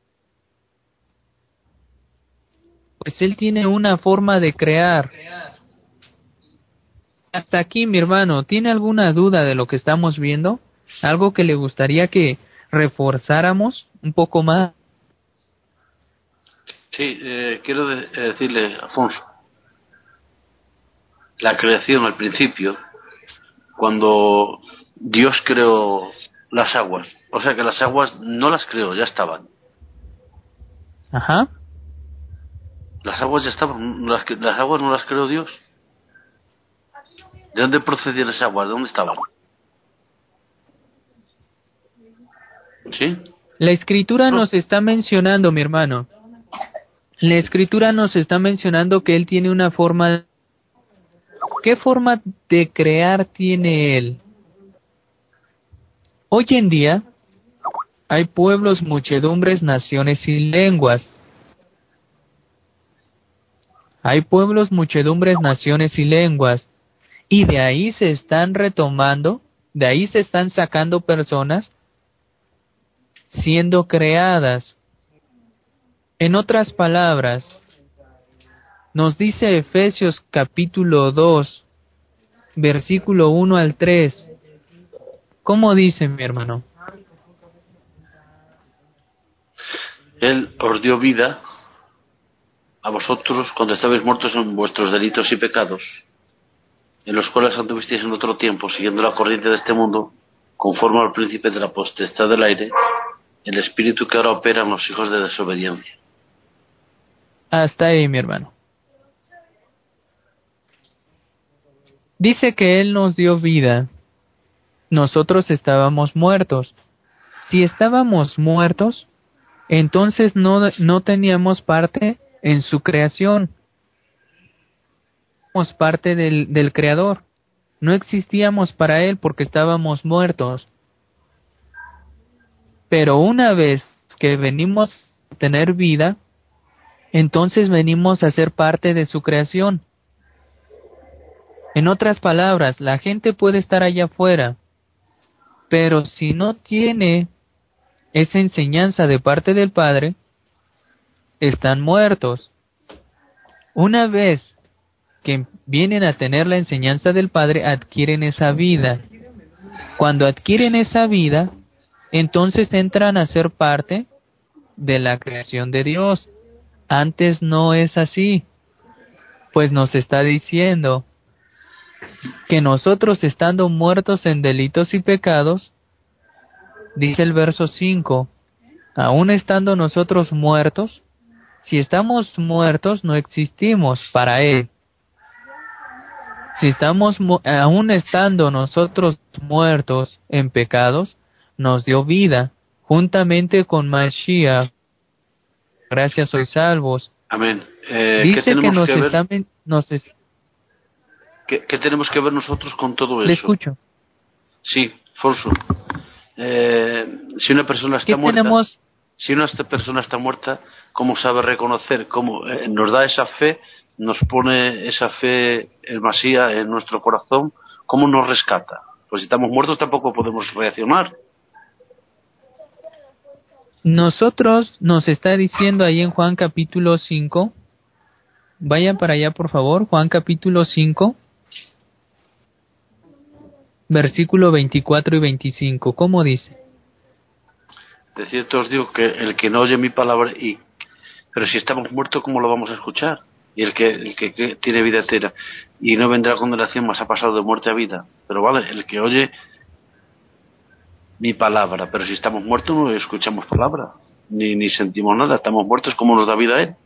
Pues Él tiene una forma de crear. Hasta aquí, mi hermano, ¿tiene alguna duda de lo que estamos viendo? ¿Algo que le gustaría que reforzáramos un poco más? Sí, eh, quiero de- eh, decirle, Alfonso, la creación al principio, cuando Dios creó las aguas, o sea que las aguas no las creó, ya estaban. Ajá. Las aguas ya estaban, las, que- las aguas no las creó Dios. ¿De dónde procedían esas aguas? ¿De dónde estaban? ¿Sí? La Escritura No. nos está mencionando, mi hermano. La Escritura nos está mencionando que Él tiene una forma. ¿Qué forma de crear tiene Él? Hoy en día hay pueblos, muchedumbres, naciones y lenguas. Hay pueblos, muchedumbres, naciones y lenguas. Y de ahí se están retomando, de ahí se están sacando personas siendo creadas. En otras palabras, nos dice Efesios capítulo dos, versículo uno al tres. ¿Cómo dice, mi hermano? Él os dio vida a vosotros cuando estabais muertos en vuestros delitos y pecados, en los cuales anduvisteis en otro tiempo, siguiendo la corriente de este mundo, conforme al príncipe de la potestad del aire, el espíritu que ahora opera en los hijos de desobediencia. Hasta ahí, mi hermano. Dice que Él nos dio vida. Nosotros estábamos muertos. Si estábamos muertos, entonces no, no teníamos parte en su creación. Éramos parte del, del Creador. No existíamos para Él porque estábamos muertos. Pero una vez que venimos a tener vida, entonces venimos a ser parte de su creación. En otras palabras, la gente puede estar allá afuera, pero si no tiene esa enseñanza de parte del Padre, están muertos. Una vez que vienen a tener la enseñanza del Padre, adquieren esa vida. Cuando adquieren esa vida, entonces entran a ser parte de la creación de Dios. Antes no es así, pues nos está diciendo que nosotros, estando muertos en delitos y pecados, dice el verso cinco, aún estando nosotros muertos, si estamos muertos no existimos para Él. Si estamos, aún estando nosotros muertos en pecados, nos dio vida, juntamente con Mashiach. Gracias sois salvos. Amén. Eh, Dice ¿qué tenemos que nos que ver? está... Nos es, ¿Qué, ¿Qué tenemos que ver nosotros con todo eso? Le escucho. Sí, Forso. Eh, si una persona está ¿Qué muerta, tenemos? si una persona está muerta, ¿cómo sabe reconocer? ¿Cómo eh, nos da esa fe? ¿Nos pone esa fe el Masías en nuestro corazón? ¿Cómo nos rescata? Pues si estamos muertos tampoco podemos reaccionar. Nosotros, nos está diciendo ahí en Juan capítulo cinco, vayan para allá por favor, Juan capítulo cinco, versículo veinticuatro y veinticinco, ¿cómo dice? De cierto os digo que el que no oye mi palabra, y pero si estamos muertos, ¿cómo lo vamos a escuchar? Y el que, el que, que tiene vida entera y no vendrá condenación, más ha pasado de muerte a vida. Pero vale, el que oye mi palabra, pero si estamos muertos no escuchamos palabra, ni, ni sentimos nada, estamos muertos, ¿cómo nos da vida Él?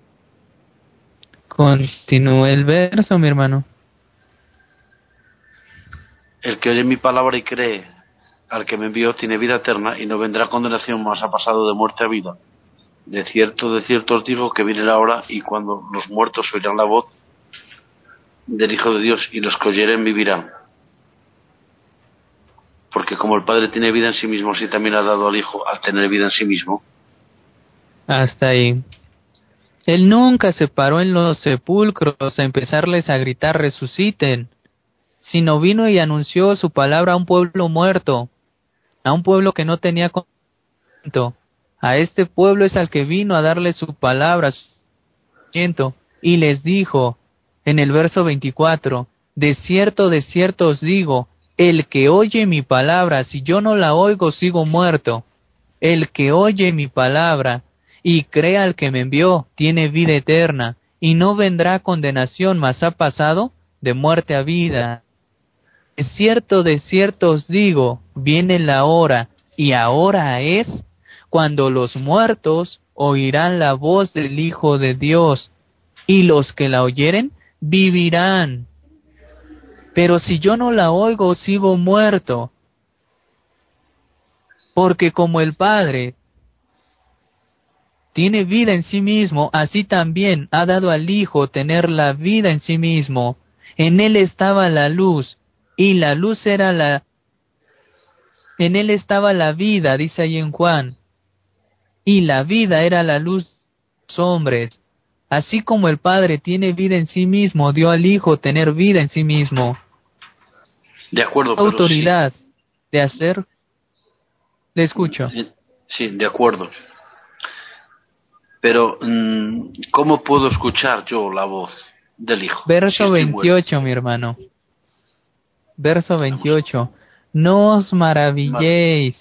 Continúe el verso, mi hermano. El que oye mi palabra y cree al que me envió tiene vida eterna y no vendrá condenación, más ha pasado de muerte a vida. De cierto, de cierto os digo que viene la hora y cuando los muertos oirán la voz del Hijo de Dios y los que oyeren vivirán. Porque como el Padre tiene vida en sí mismo, así también ha dado al Hijo al tener vida en sí mismo. Hasta ahí. Él nunca se paró en los sepulcros a empezarles a gritar resuciten, sino vino y anunció su palabra a un pueblo muerto, a un pueblo que no tenía conocimiento. A este pueblo es al que vino a darle su palabra, su conocimiento, y les dijo en el verso veinticuatro, de cierto, de cierto os digo, el que oye mi palabra, si yo no la oigo, sigo muerto. El que oye mi palabra y cree al que me envió, tiene vida eterna, y no vendrá condenación, mas ha pasado de muerte a vida. De cierto, de cierto os digo, viene la hora, y ahora es, cuando los muertos oirán la voz del Hijo de Dios, y los que la oyeren vivirán. Pero si yo no la oigo, sigo muerto. Porque como el Padre tiene vida en sí mismo, así también ha dado al Hijo tener la vida en sí mismo. En él estaba la luz, y la luz era la... En él estaba la vida, dice ahí en Juan, y la vida era la luz de los hombres. Así como el Padre tiene vida en sí mismo, dio al Hijo tener vida en sí mismo. De acuerdo, pero Autoridad sí. de hacer... Le escucho. Sí, de acuerdo. Pero, ¿cómo puedo escuchar yo la voz del Hijo? Verso Si veintiocho, mi hermano. Verso veintiocho. No os maravilléis,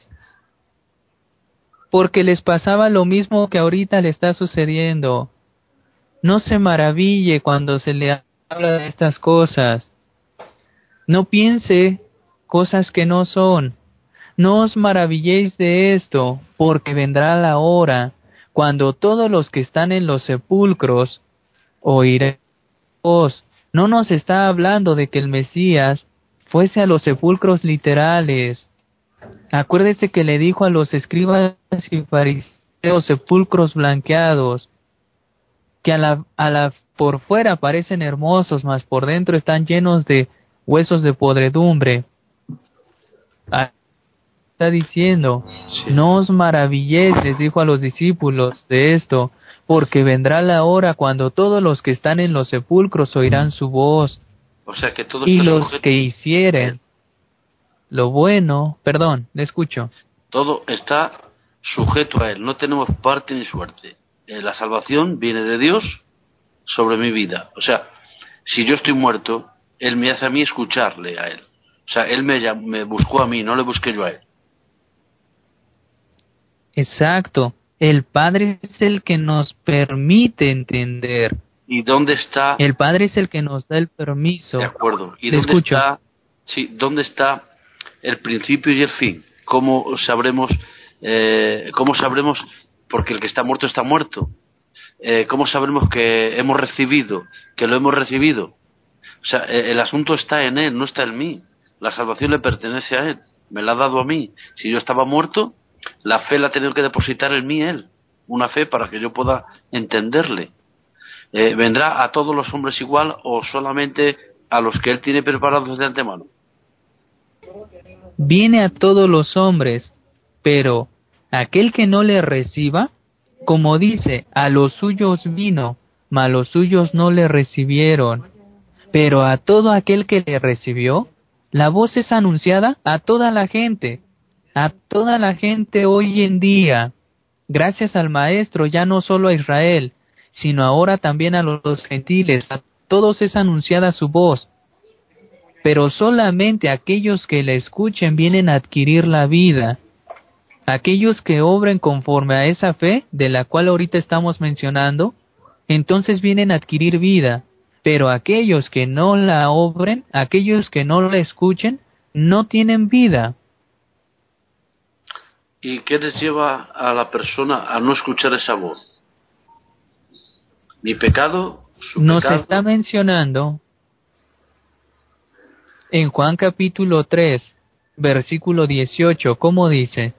porque les pasaba lo mismo que ahorita le está sucediendo. No se maraville cuando se le habla de estas cosas. No piense cosas que no son. No os maravilléis de esto, porque vendrá la hora cuando todos los que están en los sepulcros oirán voz. No nos está hablando de que el Mesías fuese a los sepulcros literales. Acuérdese que le dijo a los escribas y fariseos sepulcros blanqueados, que a la, a la por fuera parecen hermosos, mas por dentro están llenos de huesos de podredumbre. Ah, está diciendo, sí. No os maravilléis, les dijo a los discípulos, de esto, porque vendrá la hora cuando todos los que están en los sepulcros oirán su voz. O sea que todo y está los sujeto, que hicieren lo bueno, perdón, le escucho. todo está sujeto a Él, no tenemos parte ni suerte. Eh, la salvación viene de Dios, sobre mi vida. O sea, si yo estoy muerto, Él me hace a mí escucharle a Él. O sea, Él me, llam- me buscó a mí, no le busqué yo a Él. Exacto. El Padre es el que nos permite entender. ¿Y dónde está? El Padre es el que nos da el permiso. De acuerdo. ¿Y Le dónde escucho. está? Sí, ¿dónde está el principio y el fin? ¿Cómo sabremos? Eh, ¿Cómo sabremos? Porque el que está muerto está muerto. Eh, ¿Cómo sabremos que hemos recibido? Que lo hemos recibido. O sea, eh, el asunto está en Él, no está en mí. La salvación le pertenece a Él. Me la ha dado a mí. Si yo estaba muerto, la fe la ha tenido que depositar en mí Él. Una fe para que yo pueda entenderle. Eh, ¿Vendrá a todos los hombres igual o solamente a los que Él tiene preparados de antemano? Viene a todos los hombres, pero aquel que no le reciba, como dice, a los suyos vino, mas los suyos no le recibieron. Pero a todo aquel que le recibió, la voz es anunciada a toda la gente, a toda la gente hoy en día. Gracias al Maestro, ya no solo a Israel, sino ahora también a los gentiles, a todos es anunciada su voz. Pero solamente aquellos que la escuchen vienen a adquirir la vida. Aquellos que obren conforme a esa fe, de la cual ahorita estamos mencionando, entonces vienen a adquirir vida. Pero aquellos que no la obren, aquellos que no la escuchen, no tienen vida. ¿Y qué les lleva a la persona a no escuchar esa voz? Mi pecado, su Nos pecado. está mencionando en Juan capítulo tres, versículo dieciocho, ¿cómo dice?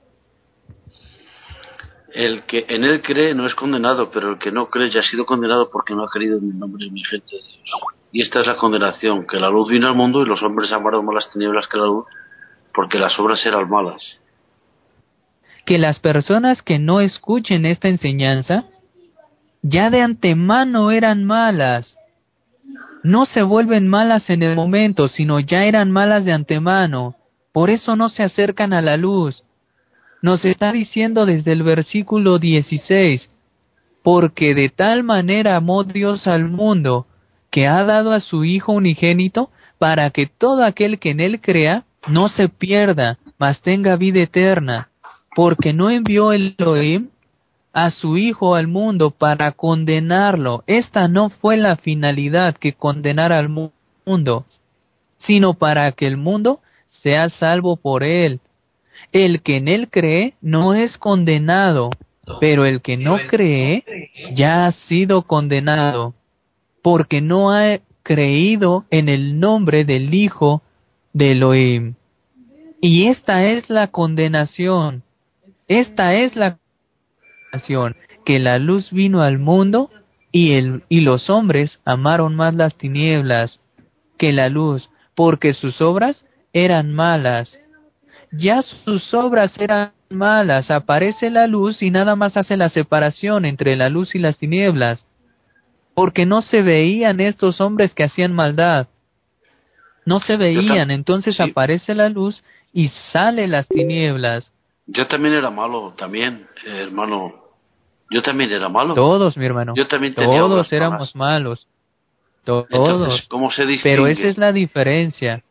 El que en Él cree no es condenado, pero el que no cree ya ha sido condenado porque no ha creído en el nombre de mi gente de Dios. Y esta es la condenación, que la luz vino al mundo y los hombres amaron más las tinieblas que la luz, porque las obras eran malas. Que las personas que no escuchen esta enseñanza, ya de antemano eran malas. No se vuelven malas en el momento, sino ya eran malas de antemano. Por eso no se acercan a la luz. Nos está diciendo desde el versículo dieciséis, porque de tal manera amó Dios al mundo, que ha dado a su Hijo unigénito, para que todo aquel que en Él crea, no se pierda, mas tenga vida eterna. Porque no envió Elohim a su Hijo al mundo para condenarlo. Esta no fue la finalidad, que condenara al mu- mundo, sino para que el mundo sea salvo por Él. El que en Él cree no es condenado, pero el que no cree ya ha sido condenado, porque no ha creído en el nombre del Hijo de Elohim. Y esta es la condenación, esta es la condenación, que la luz vino al mundo y, el, y los hombres amaron más las tinieblas que la luz, porque sus obras eran malas. Ya sus obras eran malas, aparece la luz y nada más hace la separación entre la luz y las tinieblas, porque no se veían estos hombres que hacían maldad, no se veían, entonces sí. Aparece la luz y sale las tinieblas. Yo también era malo, también, eh, hermano. Yo también era malo. Todos, mi hermano, Yo también tenía todos obras éramos malas. malos, todos. Entonces, ¿cómo se distingue? Pero esa es la diferencia,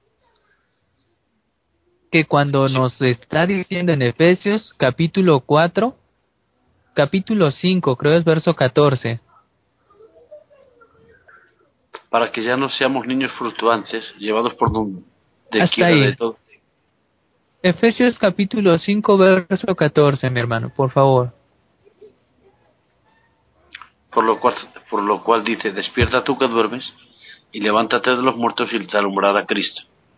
que cuando Sí. nos está diciendo en Efesios capítulo cuatro, capítulo cinco, creo es verso catorce. Para que ya no seamos niños fluctuantes, llevados por un de Hasta quiera ahí. de todo. Efesios capítulo cinco, verso catorce, mi hermano, por favor. Por lo cual, por lo cual dice, despierta tú que duermes y levántate de los muertos y te alumbrará Cristo.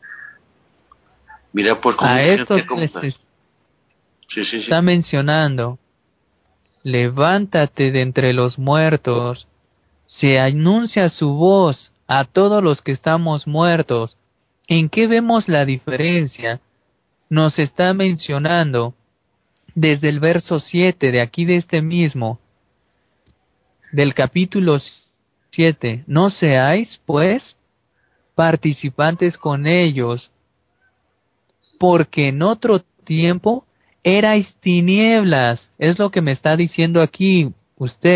Mira pues con A estos diligencia cómo les estás. Sí, sí, sí. está mencionando, levántate de entre los muertos, se anuncia su voz a todos los que estamos muertos. ¿En qué vemos la diferencia? Nos está mencionando desde el verso siete de aquí de este mismo, del capítulo siete, no seáis, pues, participantes con ellos, porque en otro tiempo erais tinieblas, es lo que me está diciendo aquí usted.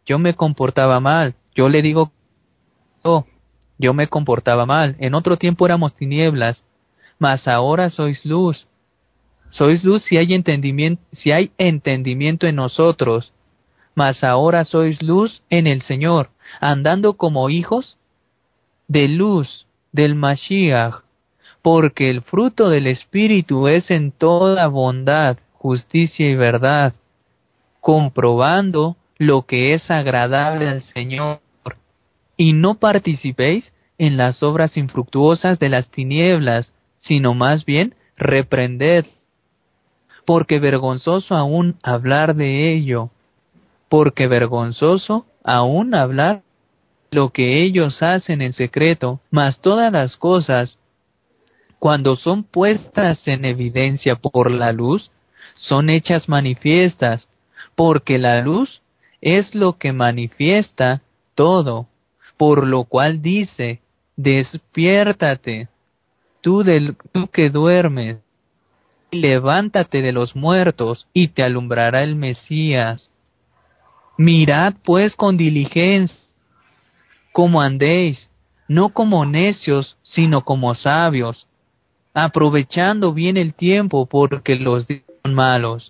yo me comportaba mal. Yo le digo, oh, yo me comportaba mal. En otro tiempo éramos tinieblas, mas ahora sois luz. Sois luz si hay entendimiento, si hay entendimiento en nosotros, mas ahora sois luz en el Señor, andando como hijos de luz del Mashiach, porque el fruto del Espíritu es en toda bondad, justicia y verdad, comprobando lo que es agradable al Señor, y no participéis en las obras infructuosas de las tinieblas, sino más bien reprended, porque vergonzoso aún hablar de ello, porque vergonzoso aún hablar lo que ellos hacen en secreto, mas todas las cosas, cuando son puestas en evidencia por la luz, son hechas manifiestas, porque la luz es lo que manifiesta todo, por lo cual dice, despiértate, tú, del, tú que duermes, levántate de los muertos, y te alumbrará el Mesías. Mirad pues con diligencia cómo andéis, no como necios, sino como sabios, aprovechando bien el tiempo, porque los días son malos.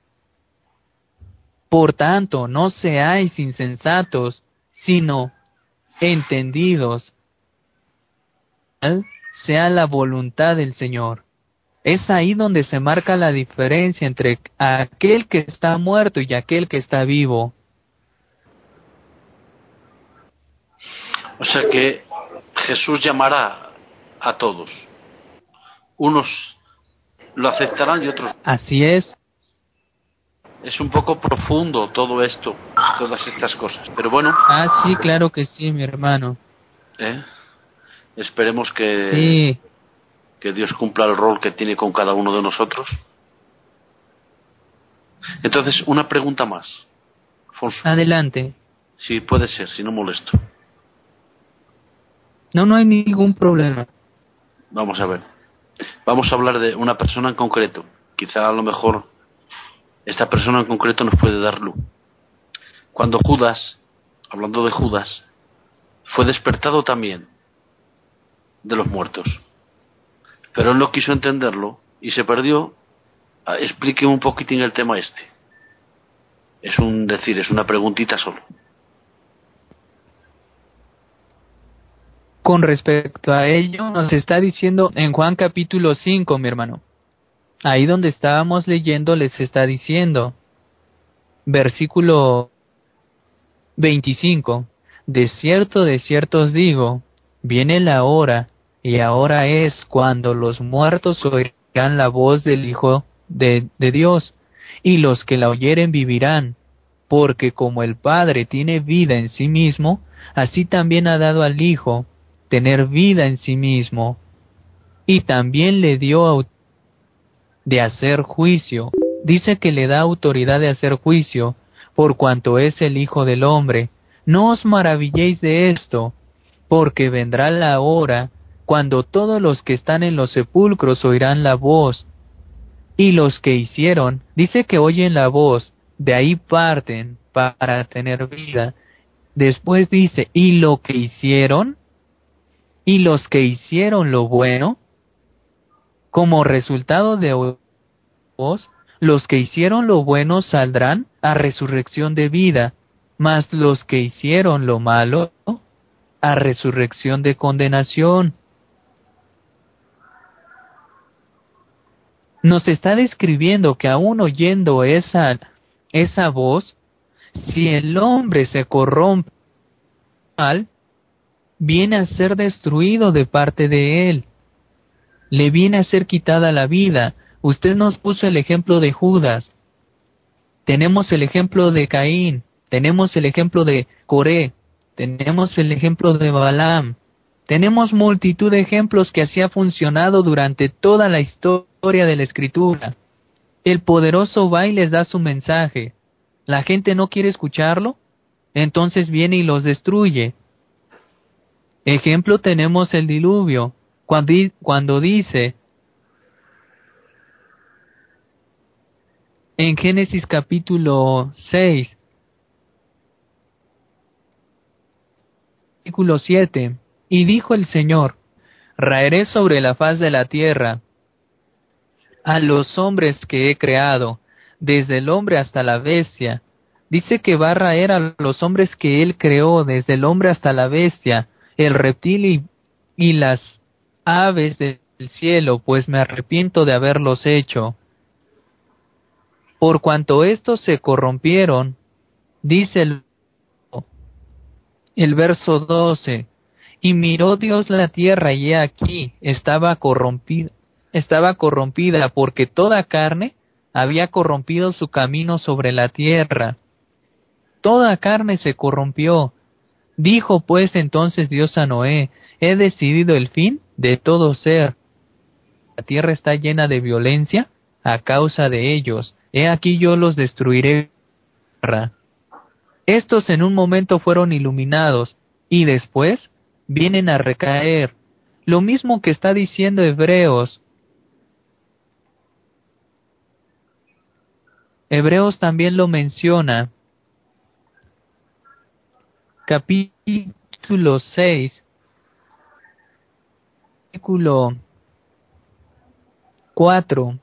Por tanto, no seáis insensatos, sino entendidos. Tal sea la voluntad del Señor. Es ahí donde se marca la diferencia entre aquel que está muerto y aquel que está vivo. O sea que Jesús llamará a todos. Unos lo aceptarán y otros. Así es. Es un poco profundo todo esto, todas estas cosas. Pero bueno. Ah, sí, claro que sí, mi hermano. ¿eh? Esperemos que, sí. que Dios cumpla el rol que tiene con cada uno de nosotros. Entonces, una pregunta más, Alfonso. Adelante. Sí, puede ser, si no molesto. No, no hay ningún problema. Vamos a ver. Vamos a hablar de una persona en concreto. Quizá a lo mejor esta persona en concreto nos puede dar luz. Cuando Judas, hablando de Judas, fue despertado también de los muertos, pero él no quiso entenderlo y se perdió. Explique un poquitín el tema este. Es un decir, es una preguntita solo. Con respecto a ello, nos está diciendo en Juan capítulo cinco, mi hermano. Ahí donde estábamos leyendo les está diciendo, versículo veinticinco, de cierto, de cierto os digo, viene la hora, y ahora es cuando los muertos oirán la voz del Hijo de, de Dios, y los que la oyeren vivirán, porque como el Padre tiene vida en sí mismo, así también ha dado al Hijo tener vida en sí mismo, y también le dio autoridad de hacer juicio. Dice que le da autoridad de hacer juicio, por cuanto es el Hijo del Hombre. No os maravilléis de esto, porque vendrá la hora cuando todos los que están en los sepulcros oirán la voz, y los que hicieron, dice que oyen la voz, de ahí parten para tener vida. Después dice, y lo que hicieron, y los que hicieron lo bueno, como resultado de vos, los que hicieron lo bueno saldrán a resurrección de vida, mas los que hicieron lo malo a resurrección de condenación. Nos está describiendo que aún oyendo esa, esa voz, si el hombre se corrompe mal, viene a ser destruido de parte de él. Le viene a ser quitada la vida. Usted nos puso el ejemplo de Judas. Tenemos el ejemplo de Caín. Tenemos el ejemplo de Coré. Tenemos el ejemplo de Balaam. Tenemos multitud de ejemplos que así ha funcionado durante toda la historia de la Escritura. El poderoso va y les da su mensaje. La gente no quiere escucharlo, entonces viene y los destruye. Ejemplo tenemos el diluvio, cuando, cuando dice en Génesis capítulo seis, versículo siete. Y dijo el Señor: raeré sobre la faz de la tierra a los hombres que he creado, desde el hombre hasta la bestia. Dice que va a raer a los hombres que él creó, desde el hombre hasta la bestia, el reptil y, y las aves del cielo, pues me arrepiento de haberlos hecho. Por cuanto estos se corrompieron, dice el, el verso doce, y miró Dios la tierra, y he aquí, estaba corrompida, estaba corrompida, porque toda carne había corrompido su camino sobre la tierra. Toda carne se corrompió. Dijo pues entonces Dios a Noé: he decidido el fin de todo ser. La tierra está llena de violencia a causa de ellos. He aquí yo los destruiré. Estos en un momento fueron iluminados y después vienen a recaer. Lo mismo que está diciendo Hebreos. Hebreos también lo menciona. Capítulo seis, versículo cuatro.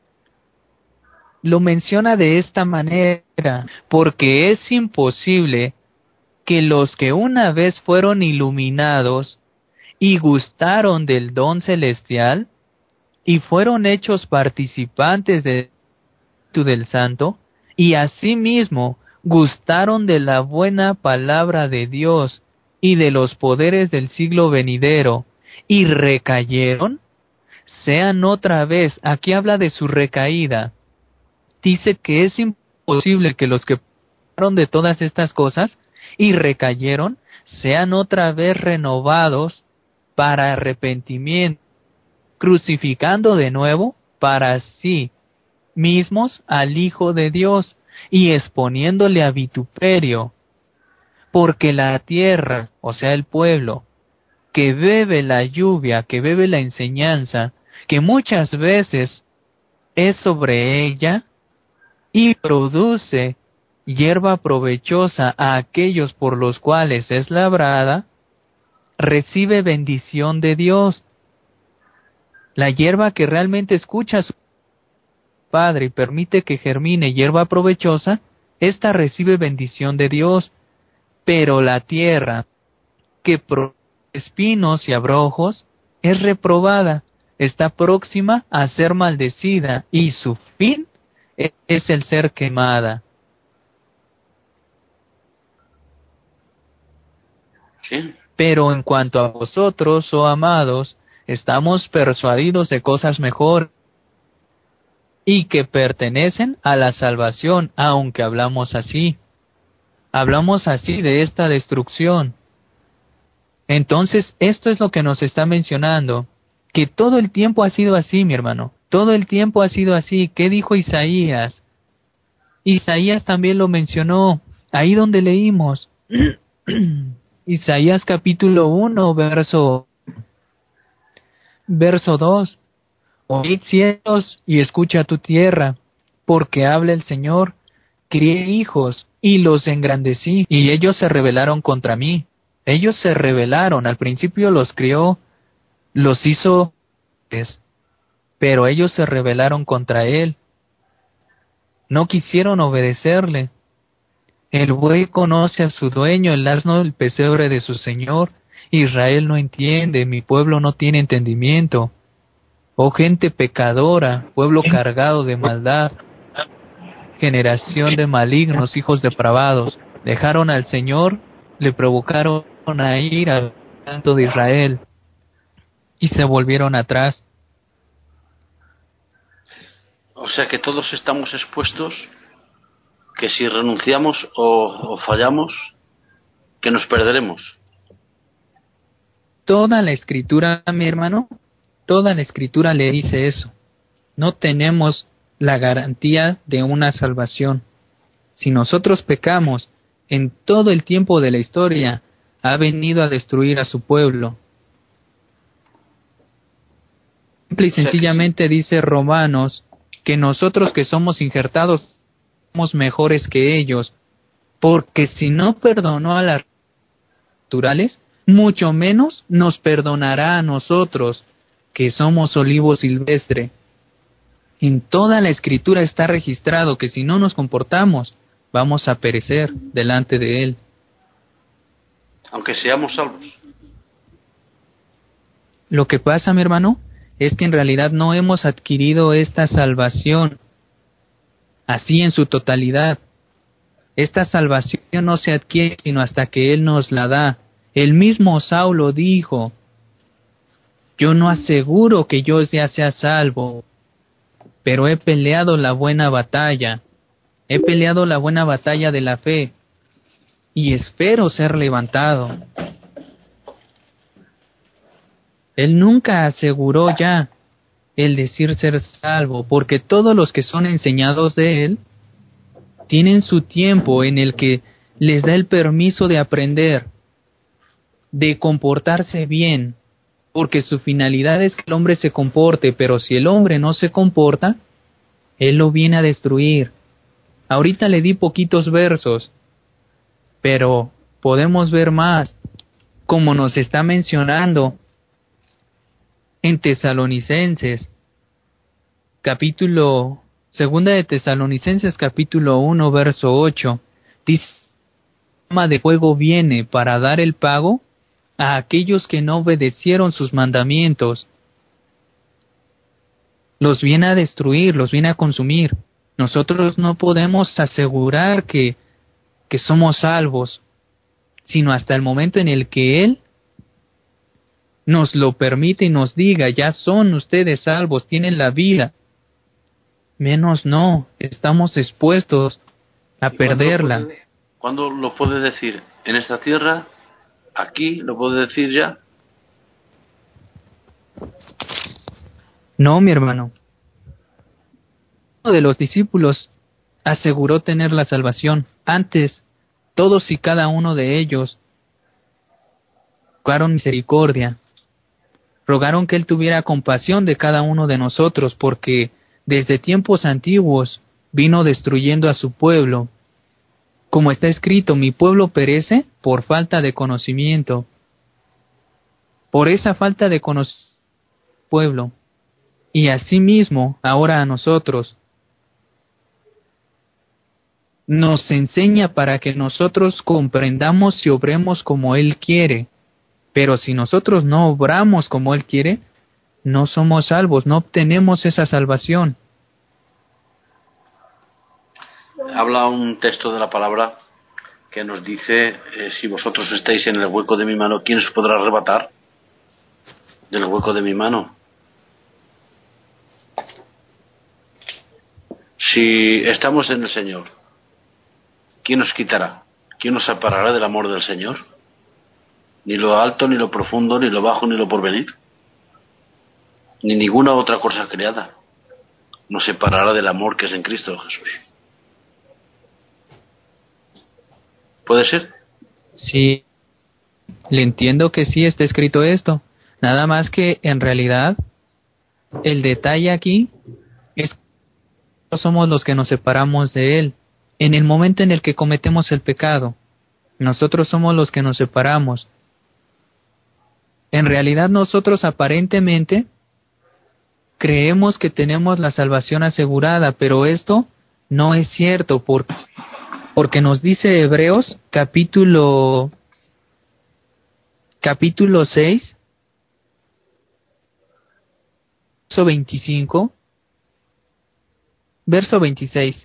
Lo menciona de esta manera: porque es imposible que los que una vez fueron iluminados y gustaron del don celestial y fueron hechos participantes de del Santo, y asimismo gustaron de la buena palabra de Dios y de los poderes del siglo venidero, y recayeron, sean otra vez, aquí habla de su recaída, dice que es imposible que los que pasaron de todas estas cosas y recayeron, sean otra vez renovados para arrepentimiento, crucificando de nuevo para sí mismos al Hijo de Dios y exponiéndole a vituperio, porque la tierra, o sea el pueblo, que bebe la lluvia, que bebe la enseñanza, que muchas veces es sobre ella, y produce hierba provechosa a aquellos por los cuales es labrada, recibe bendición de Dios. La hierba que realmente escucha a su Padre y permite que germine hierba provechosa, ésta recibe bendición de Dios. Pero la tierra que produce espinos y abrojos es reprobada, está próxima a ser maldecida, y su fin es el ser quemada. Sí. Pero en cuanto a vosotros, oh amados, estamos persuadidos de cosas mejores y que pertenecen a la salvación, aunque hablamos así. Hablamos así de esta destrucción. Entonces, esto es lo que nos está mencionando, que todo el tiempo ha sido así, mi hermano. Todo el tiempo ha sido así. ¿Qué dijo Isaías? Isaías también lo mencionó, ahí donde leímos. Isaías capítulo uno, verso, verso dos. Oíd cielos y escucha tu tierra, porque habla el Señor: crié hijos y los engrandecí, y ellos se rebelaron contra mí. Ellos se rebelaron, al principio los crió, los hizo, pero ellos se rebelaron contra él. No quisieron obedecerle. El buey conoce a su dueño, el asno el pesebre de su señor. Israel no entiende, mi pueblo no tiene entendimiento. Oh gente pecadora, pueblo cargado de maldad, generación de malignos, hijos depravados, dejaron al Señor, le provocaron a ir al Santo de Israel, y se volvieron atrás. O sea que todos estamos expuestos, que si renunciamos o, o fallamos, que nos perderemos. Toda la escritura, mi hermano, toda la escritura le dice eso. No tenemos la garantía de una salvación. Si nosotros pecamos, en todo el tiempo de la historia, ha venido a destruir a su pueblo. Simple y sencillamente dice Romanos que nosotros que somos injertados somos mejores que ellos, porque si no perdonó a las naturales, mucho menos nos perdonará a nosotros, que somos olivo silvestre. En toda la Escritura está registrado que si no nos comportamos, vamos a perecer delante de Él. Aunque seamos salvos. Lo que pasa, mi hermano, es que en realidad no hemos adquirido esta salvación así en su totalidad. Esta salvación no se adquiere sino hasta que Él nos la da. El mismo Saulo dijo: yo no aseguro que yo ya sea salvo, pero he peleado la buena batalla. He peleado la buena batalla de la fe y espero ser levantado. Él nunca aseguró ya el decir ser salvo, porque todos los que son enseñados de Él tienen su tiempo en el que les da el permiso de aprender, de comportarse bien, porque su finalidad es que el hombre se comporte, pero si el hombre no se comporta, Él lo viene a destruir. Ahorita le di poquitos versos, pero podemos ver más, como nos está mencionando en Tesalonicenses, capítulo, segunda de Tesalonicenses, capítulo uno, verso ocho, dice: llama de fuego viene para dar el pago a aquellos que no obedecieron sus mandamientos. Los viene a destruir, los viene a consumir. Nosotros no podemos asegurar que, que somos salvos, sino hasta el momento en el que Él nos lo permite y nos diga: ya son ustedes salvos, tienen la vida. Menos no, estamos expuestos a perderla. ¿Cuándo lo puede decir? ¿En esta tierra? ¿Aquí? ¿Lo puede decir ya? No, mi hermano. Uno de los discípulos aseguró tener la salvación. Antes, todos y cada uno de ellos rogaron misericordia. Rogaron que Él tuviera compasión de cada uno de nosotros, porque desde tiempos antiguos vino destruyendo a su pueblo. Como está escrito: mi pueblo perece por falta de conocimiento. Por esa falta de conocimiento del pueblo. Y asimismo, ahora a nosotros, nos enseña para que nosotros comprendamos y obremos como Él quiere. Pero si nosotros no obramos como Él quiere, no somos salvos, no obtenemos esa salvación. Habla un texto de la palabra que nos dice: eh, si vosotros estáis en el hueco de mi mano, ¿quién os podrá arrebatar del hueco de mi mano? Si estamos en el Señor, ¿quién nos quitará? ¿Quién nos separará del amor del Señor? Ni lo alto, ni lo profundo, ni lo bajo, ni lo porvenir, ni ninguna otra cosa creada nos separará del amor que es en Cristo Jesús. ¿Puede ser? Sí, le entiendo que sí está escrito esto. Nada más que en realidad el detalle aquí es que no somos los que nos separamos de Él. En el momento en el que cometemos el pecado, nosotros somos los que nos separamos. En realidad nosotros aparentemente creemos que tenemos la salvación asegurada, pero esto no es cierto, porque, porque nos dice Hebreos capítulo, capítulo seis, verso veinticinco, verso veintiséis.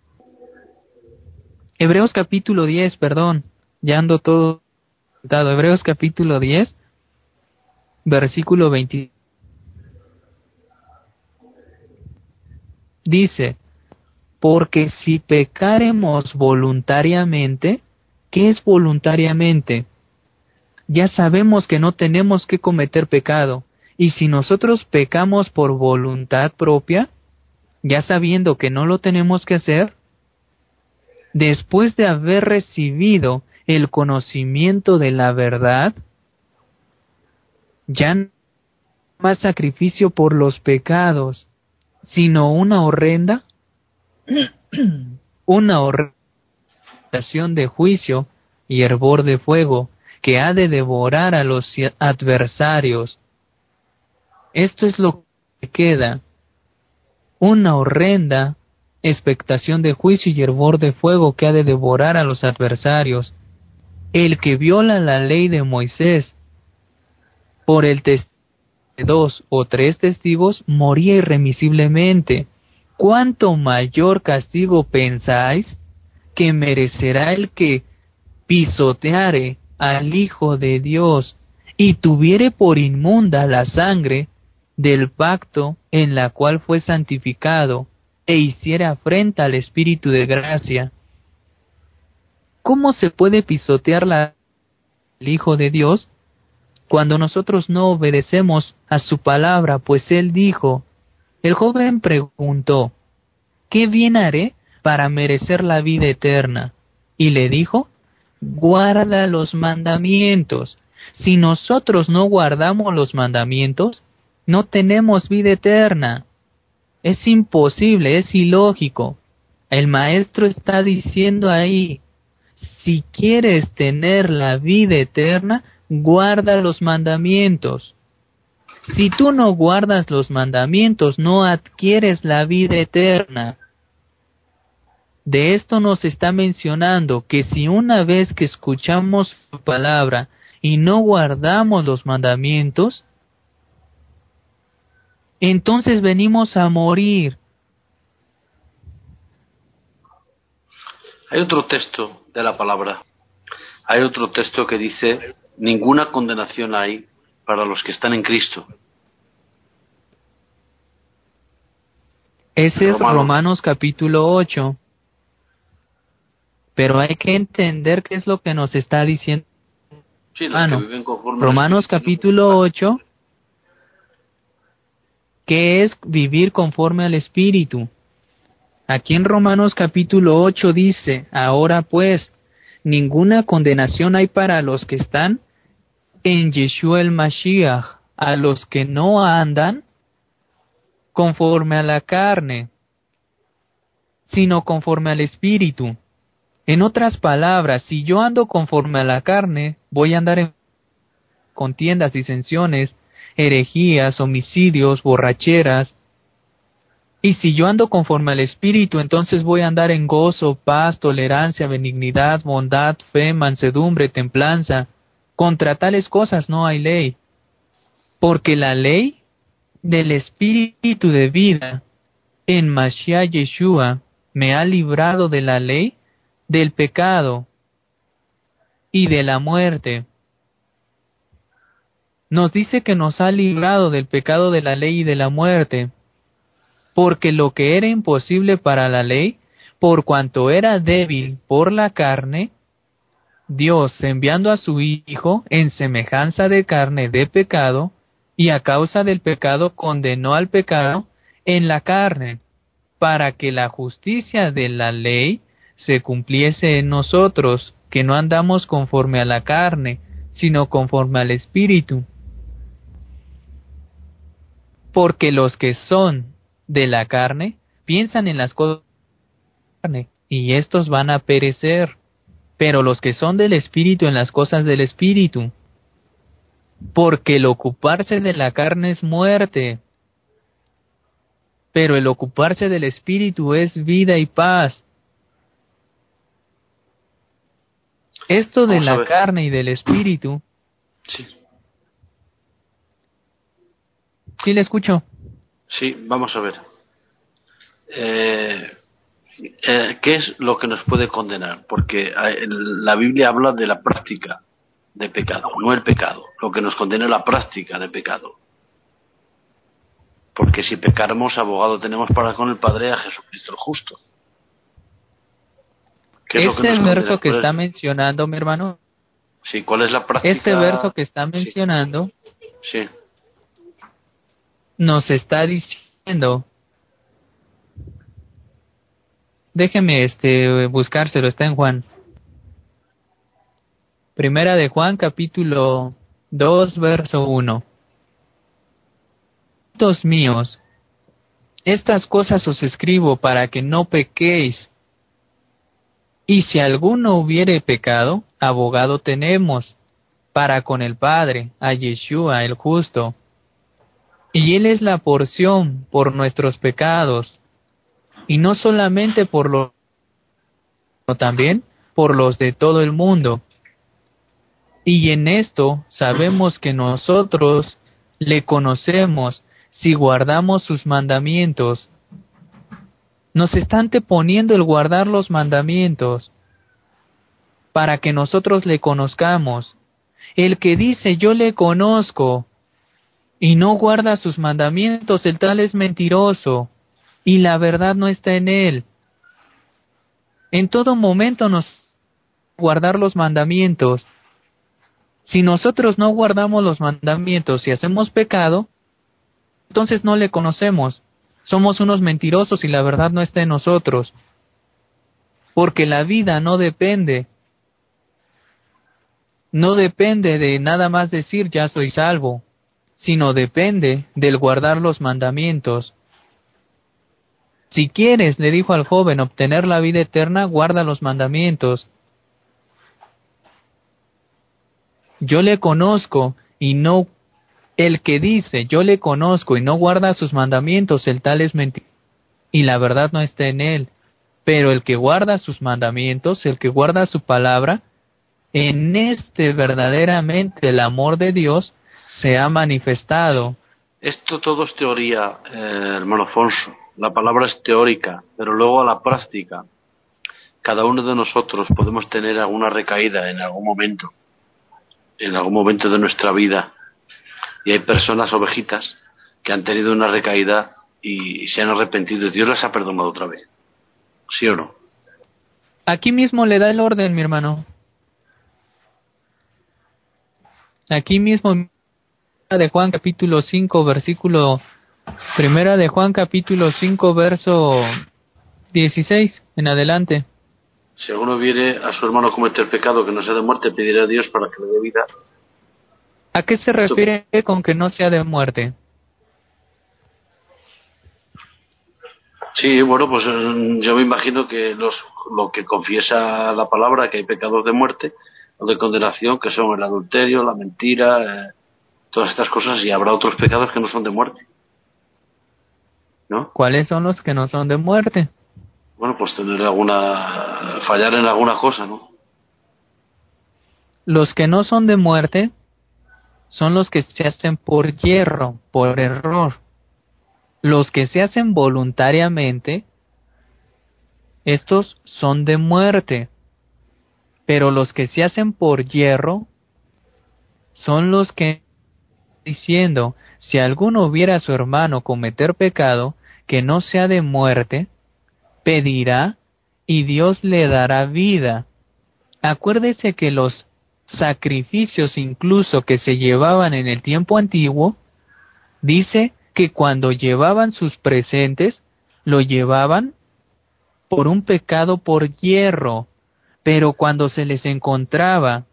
Hebreos capítulo diez, perdón, ya ando todo dado. Hebreos capítulo diez, versículo veinte. Dice: porque si pecaremos voluntariamente, ¿qué es voluntariamente? Ya sabemos que no tenemos que cometer pecado, y si nosotros pecamos por voluntad propia, ya sabiendo que no lo tenemos que hacer, después de haber recibido el conocimiento de la verdad, ya no hay más sacrificio por los pecados, sino una horrenda, una horrenda de juicio y hervor de fuego, que ha de devorar a los adversarios. Esto es lo que queda, una horrenda expectación de juicio y hervor de fuego que ha de devorar a los adversarios. El que viola la ley de Moisés por el testimonio de dos o tres testigos moría irremisiblemente. ¿Cuánto mayor castigo pensáis que merecerá el que pisoteare al Hijo de Dios y tuviere por inmunda la sangre del pacto en la cual fue santificado e hiciera afrenta al Espíritu de gracia? ¿Cómo se puede pisotear la el Hijo de Dios cuando nosotros no obedecemos a su palabra? Pues él dijo, el joven preguntó, ¿qué bien haré para merecer la vida eterna? Y le dijo, guarda los mandamientos. Si nosotros no guardamos los mandamientos, no tenemos vida eterna. Es imposible, es ilógico. El maestro está diciendo ahí, si quieres tener la vida eterna, guarda los mandamientos. Si tú no guardas los mandamientos, no adquieres la vida eterna. De esto nos está mencionando que si una vez que escuchamos su palabra y no guardamos los mandamientos, entonces venimos a morir. Hay otro texto de la palabra. Hay otro texto que dice, ninguna condenación hay para los que están en Cristo. Ese es Romanos, Romanos capítulo ocho. Pero hay que entender qué es lo que nos está diciendo. Sí, los ah, que no. viven conforme Romanos capítulo ocho, ¿qué es vivir conforme al Espíritu? Aquí en Romanos capítulo ocho dice, ahora pues, ninguna condenación hay para los que están en Yeshua el Mashiach, a los que no andan conforme a la carne, sino conforme al Espíritu. En otras palabras, si yo ando conforme a la carne, voy a andar en contiendas, disensiones, herejías, homicidios, borracheras. Y si yo ando conforme al Espíritu, entonces voy a andar en gozo, paz, tolerancia, benignidad, bondad, fe, mansedumbre, templanza. Contra tales cosas no hay ley. Porque la ley del Espíritu de vida en Mashiach Yeshua me ha librado de la ley del pecado y de la muerte. Nos dice que nos ha librado del pecado, de la ley y de la muerte, porque lo que era imposible para la ley, por cuanto era débil por la carne, Dios, enviando a su Hijo en semejanza de carne de pecado, y a causa del pecado condenó al pecado en la carne, para que la justicia de la ley se cumpliese en nosotros, que no andamos conforme a la carne, sino conforme al Espíritu. Porque los que son de la carne piensan en las cosas de la carne, y éstos van a perecer, pero los que son del Espíritu en las cosas del Espíritu. Porque el ocuparse de la carne es muerte, pero el ocuparse del Espíritu es vida y paz. Esto de la carne y del Espíritu. Sí. Sí, le escucho. Sí, vamos a ver. Eh, eh, ¿Qué es lo que nos puede condenar? Porque eh, la Biblia habla de la práctica de pecado, no el pecado. Lo que nos condena es la práctica de pecado. Porque si pecáramos, abogado tenemos para con el Padre, a Jesucristo el justo. Ese verso que está mencionando, mi hermano. Sí, ¿cuál es la práctica? Ese verso que está mencionando. Sí. sí. Nos está diciendo. Déjeme este buscárselo, está en Juan. Primera de Juan, capítulo dos, verso uno. Hijitos míos, estas cosas os escribo para que no pequéis. Y si alguno hubiere pecado, abogado tenemos para con el Padre, a Yeshua el justo. Y Él es la porción por nuestros pecados, y no solamente por los, sino también por los de todo el mundo. Y en esto sabemos que nosotros le conocemos si guardamos sus mandamientos. Nos está anteponiendo el guardar los mandamientos para que nosotros le conozcamos. El que dice yo le conozco y no guarda sus mandamientos, el tal es mentiroso, y la verdad no está en él. En todo momento nos guardar los mandamientos. Si nosotros no guardamos los mandamientos y hacemos pecado, entonces no le conocemos. Somos unos mentirosos y la verdad no está en nosotros. Porque la vida no depende. No depende de nada más decir ya soy salvo, sino depende del guardar los mandamientos. Si quieres, le dijo al joven, obtener la vida eterna, guarda los mandamientos. Yo le conozco y no, el que dice yo le conozco y no guarda sus mandamientos, el tal es mentiroso y la verdad no está en él. Pero el que guarda sus mandamientos, el que guarda su palabra, en este verdaderamente el amor de Dios se ha manifestado. Esto todo es teoría, eh, hermano Alfonso. La palabra es teórica, pero luego a la práctica. Cada uno de nosotros podemos tener alguna recaída en algún momento, en algún momento de nuestra vida. Y hay personas ovejitas que han tenido una recaída y se han arrepentido y Dios les ha perdonado otra vez. ¿Sí o no? Aquí mismo le da el orden, mi hermano. Aquí mismo de Juan capítulo cinco, versículo... Primera de Juan capítulo cinco, verso dieciséis en adelante. Si alguno viene a su hermano a cometer pecado que no sea de muerte, pedirá a Dios para que le dé vida. ¿A qué se refiere con que no sea de muerte? Sí, bueno, pues yo me imagino que los, lo que confiesa la palabra, que hay pecados de muerte o de condenación, que son el adulterio, la mentira, eh, todas estas cosas, y habrá otros pecados que no son de muerte, ¿no? ¿Cuáles son los que no son de muerte? Bueno, pues tener alguna, fallar en alguna cosa, ¿no? Los que no son de muerte son los que se hacen por hierro, por error. Los que se hacen voluntariamente, estos son de muerte. Pero los que se hacen por hierro son los que, diciendo, si alguno viera a su hermano cometer pecado que no sea de muerte, pedirá y Dios le dará vida. Acuérdese que los sacrificios incluso que se llevaban en el tiempo antiguo, dice que cuando llevaban sus presentes, lo llevaban por un pecado por hierro, pero cuando se les encontraba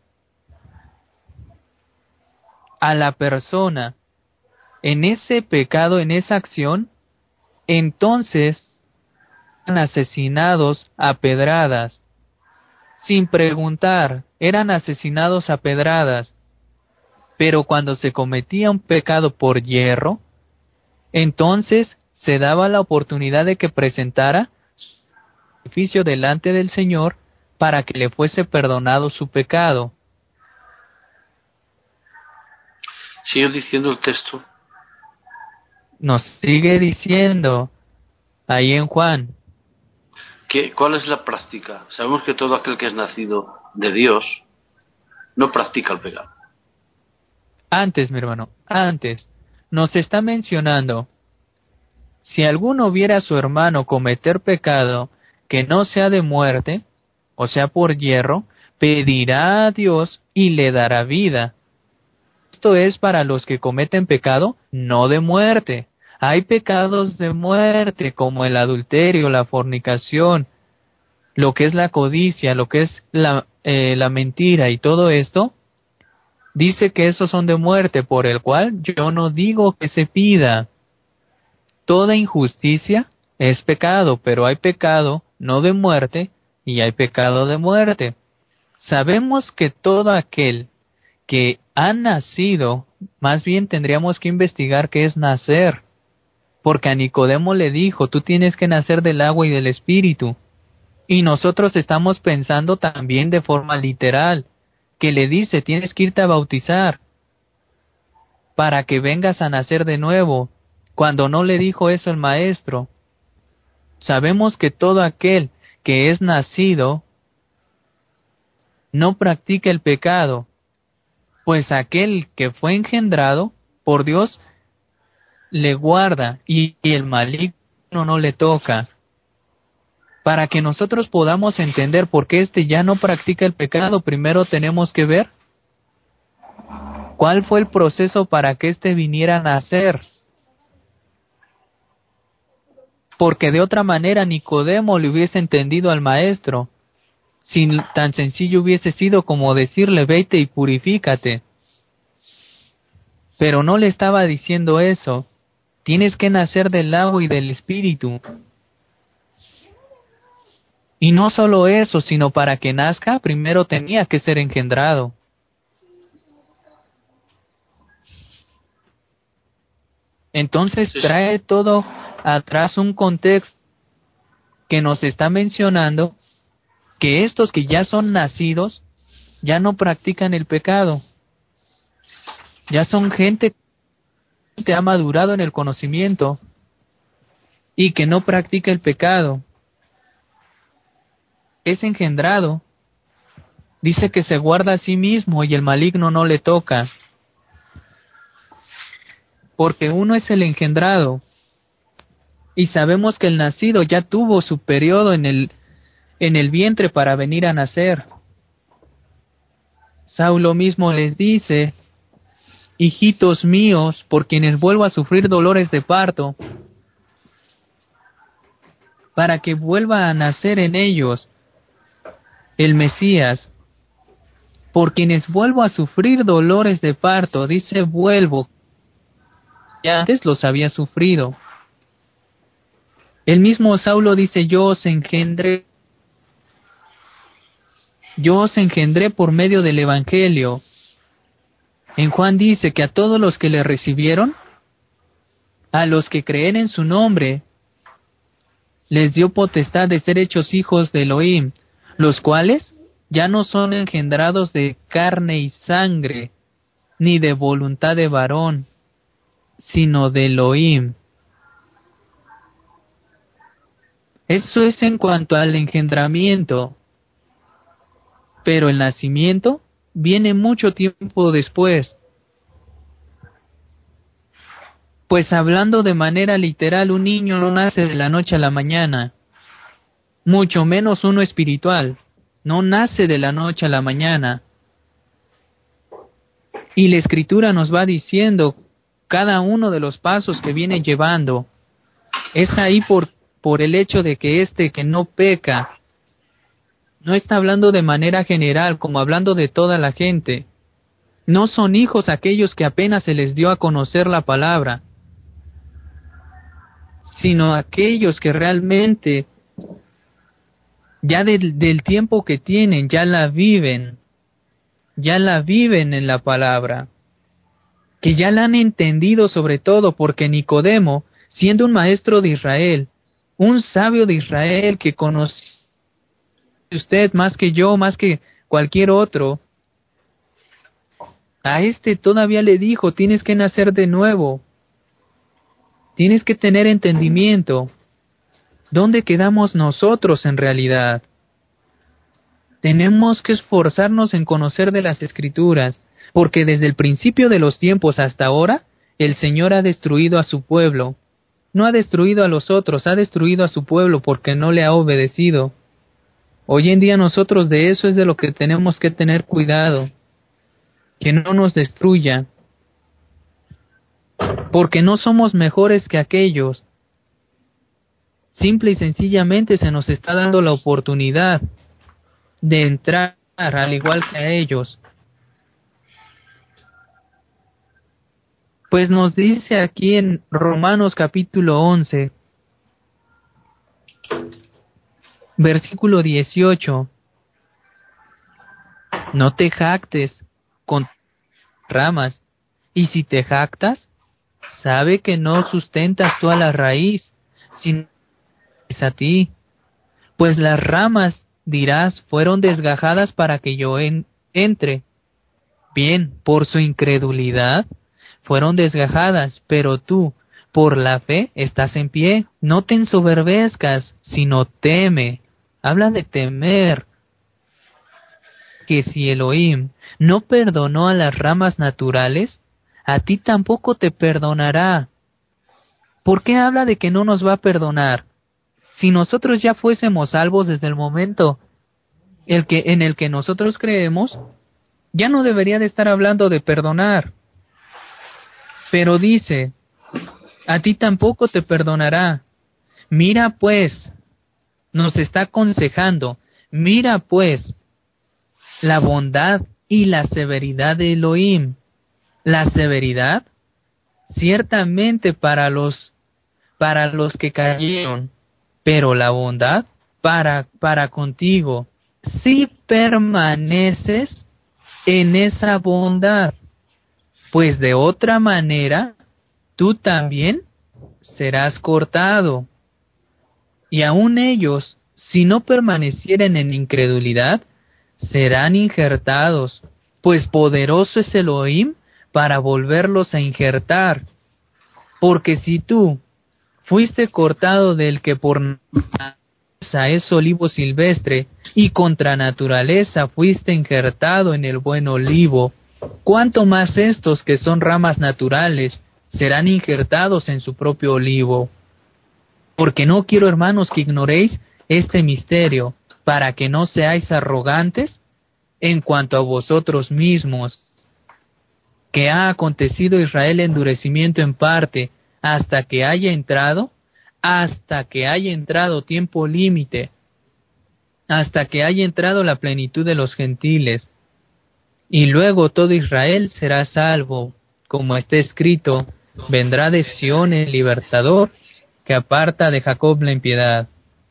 a la persona en ese pecado, en esa acción, entonces eran asesinados a pedradas, sin preguntar, eran asesinados a pedradas. Pero cuando se cometía un pecado por hierro, entonces se daba la oportunidad de que presentara sacrificio delante del Señor para que le fuese perdonado su pecado. Sigue diciendo el texto. Nos sigue diciendo ahí en Juan. ¿Qué, ¿Cuál es la práctica? Sabemos que todo aquel que es nacido de Dios no practica el pecado. Antes, mi hermano, antes, nos está mencionando, si alguno viera a su hermano cometer pecado que no sea de muerte, o sea por hierro, pedirá a Dios y le dará vida. Esto es para los que cometen pecado no de muerte. Hay pecados de muerte como el adulterio, la fornicación, lo que es la codicia, lo que es la, eh, la mentira y todo esto. Dice que esos son de muerte, por el cual yo no digo que se pida. Toda injusticia es pecado, pero hay pecado no de muerte y hay pecado de muerte. Sabemos que todo aquel que han nacido, más bien tendríamos que investigar qué es nacer. Porque a Nicodemo le dijo, tú tienes que nacer del agua y del espíritu. Y nosotros estamos pensando también de forma literal, que le dice, tienes que irte a bautizar para que vengas a nacer de nuevo, cuando no le dijo eso el maestro. Sabemos que todo aquel que es nacido no practica el pecado, pues aquel que fue engendrado por Dios le guarda y el maligno no le toca. Para que nosotros podamos entender por qué éste ya no practica el pecado, primero tenemos que ver cuál fue el proceso para que éste viniera a nacer. Porque de otra manera Nicodemo le hubiese entendido al maestro, si tan sencillo hubiese sido como decirle, vete y purifícate. Pero no le estaba diciendo eso, tienes que nacer del agua y del espíritu. Y no solo eso, sino para que nazca, primero tenía que ser engendrado. Entonces trae todo atrás un contexto que nos está mencionando que estos que ya son nacidos ya no practican el pecado. Ya son gente que ha madurado en el conocimiento y que no practica el pecado. Es engendrado. Dice que se guarda a sí mismo y el maligno no le toca. Porque uno es el engendrado. Y sabemos que el nacido ya tuvo su periodo en el, en el vientre para venir a nacer. Saulo mismo les dice, hijitos míos, por quienes vuelvo a sufrir dolores de parto, para que vuelva a nacer en ellos el Mesías, por quienes vuelvo a sufrir dolores de parto, dice vuelvo, ya antes los había sufrido. El mismo Saulo dice, yo os engendré, yo os engendré por medio del Evangelio. En Juan dice que a todos los que le recibieron, a los que creen en su nombre, les dio potestad de ser hechos hijos de Elohim, los cuales ya no son engendrados de carne y sangre, ni de voluntad de varón, sino de Elohim. Eso es en cuanto al engendramiento, pero el nacimiento viene mucho tiempo después. Pues hablando de manera literal, un niño no nace de la noche a la mañana, mucho menos uno espiritual, no nace de la noche a la mañana. Y la Escritura nos va diciendo cada uno de los pasos que viene llevando. Es ahí por, por el hecho de que este que no peca, no está hablando de manera general, como hablando de toda la gente. No son hijos aquellos que apenas se les dio a conocer la palabra, sino aquellos que realmente, ya del, del tiempo que tienen, ya la viven, ya la viven en la palabra, que ya la han entendido sobre todo, porque Nicodemo, siendo un maestro de Israel, un sabio de Israel que conoce usted más que yo, más que cualquier otro, a este todavía le dijo, tienes que nacer de nuevo, tienes que tener entendimiento. ¿Dónde quedamos nosotros en realidad? Tenemos que esforzarnos en conocer de las Escrituras, porque desde el principio de los tiempos hasta ahora, el Señor ha destruido a su pueblo. No ha destruido a los otros, ha destruido a su pueblo porque no le ha obedecido. Hoy en día nosotros de eso es de lo que tenemos que tener cuidado, que no nos destruya, porque no somos mejores que aquellos. Simple y sencillamente se nos está dando la oportunidad de entrar al igual que a ellos. Pues nos dice aquí en Romanos capítulo once, versículo dieciocho, no te jactes con ramas. Y si te jactas, sabe que no sustentas tú a la raíz, sino es a ti. Pues las ramas, dirás, fueron desgajadas para que yo en, entre. Bien, por su incredulidad fueron desgajadas, pero tú, por la fe, estás en pie. No te ensoberbezcas, sino teme. Habla de temer. Que si Elohim no perdonó a las ramas naturales, a ti tampoco te perdonará. ¿Por qué habla de que no nos va a perdonar? Si nosotros ya fuésemos salvos desde el momento el que, en el que nosotros creemos, ya no debería de estar hablando de perdonar. Pero dice, a ti tampoco te perdonará. Mira pues, nos está aconsejando, mira pues, la bondad y la severidad de Elohim. La severidad, ciertamente para los, para los que cayeron, pero la bondad para, para contigo, si permaneces en esa bondad, pues de otra manera tú también serás cortado. Y aun ellos, si no permanecieren en incredulidad, serán injertados, pues poderoso es Elohim para volverlos a injertar. Porque si tú fuiste cortado del que por naturaleza es olivo silvestre, y contra naturaleza fuiste injertado en el buen olivo, ¿cuánto más estos que son ramas naturales serán injertados en su propio olivo? Porque no quiero, hermanos, que ignoréis este misterio, para que no seáis arrogantes en cuanto a vosotros mismos, que ha acontecido a Israel endurecimiento en parte, hasta que haya entrado, hasta que haya entrado tiempo límite, hasta que haya entrado la plenitud de los gentiles, y luego todo Israel será salvo, como está escrito, vendrá de Sión el libertador, que aparta de Jacob la impiedad.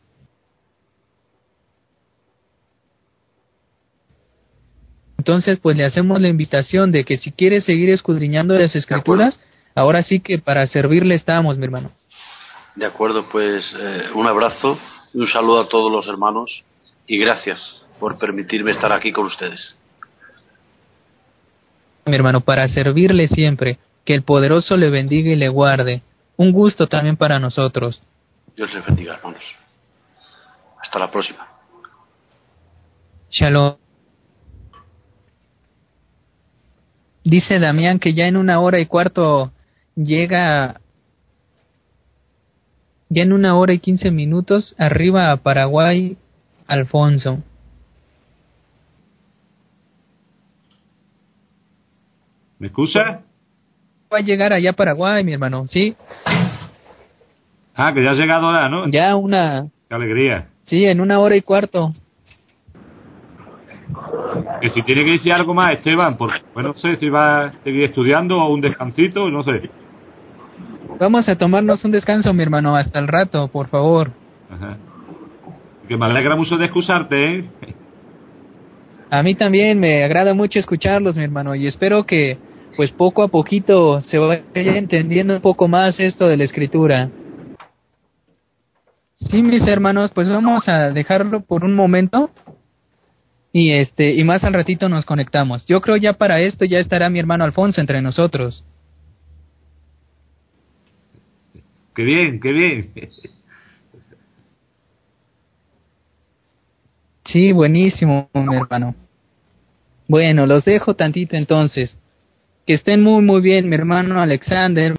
Entonces, pues le hacemos la invitación de que si quiere seguir escudriñando las Escrituras, ahora sí que para servirle estamos, mi hermano. De acuerdo, pues eh, un abrazo y un saludo a todos los hermanos y gracias por permitirme estar aquí con ustedes. Mi hermano, para servirle siempre, que el poderoso le bendiga y le guarde. Un gusto también para nosotros. Dios les bendiga, hermanos. Hasta la próxima. Shalom. Dice Damián que ya en una hora y cuarto llega, ya en una hora y quince minutos arriba a Paraguay, Alfonso. ¿Me escucha? Va a llegar allá a Paraguay, mi hermano, ¿sí? Ah, que ya has llegado ya, ¿no? Ya una... Qué alegría. Sí, en una hora y cuarto. Que si tiene que decir algo más, Esteban, porque bueno, no sé si va a seguir estudiando o un descansito, no sé. Vamos a tomarnos un descanso, mi hermano, hasta el rato, por favor. Ajá. Que me alegra mucho de excusarte, ¿eh? A mí también me agrada mucho escucharlos, mi hermano, y espero que, pues poco a poquito se vaya entendiendo un poco más esto de la escritura. Sí, mis hermanos, pues vamos a dejarlo por un momento y este y más al ratito nos conectamos. Yo creo ya para esto ya estará mi hermano Alfonso entre nosotros. Qué bien, qué bien. Sí, buenísimo, mi hermano. Bueno, los dejo tantito entonces. Que estén muy, muy bien, mi hermano Alexander.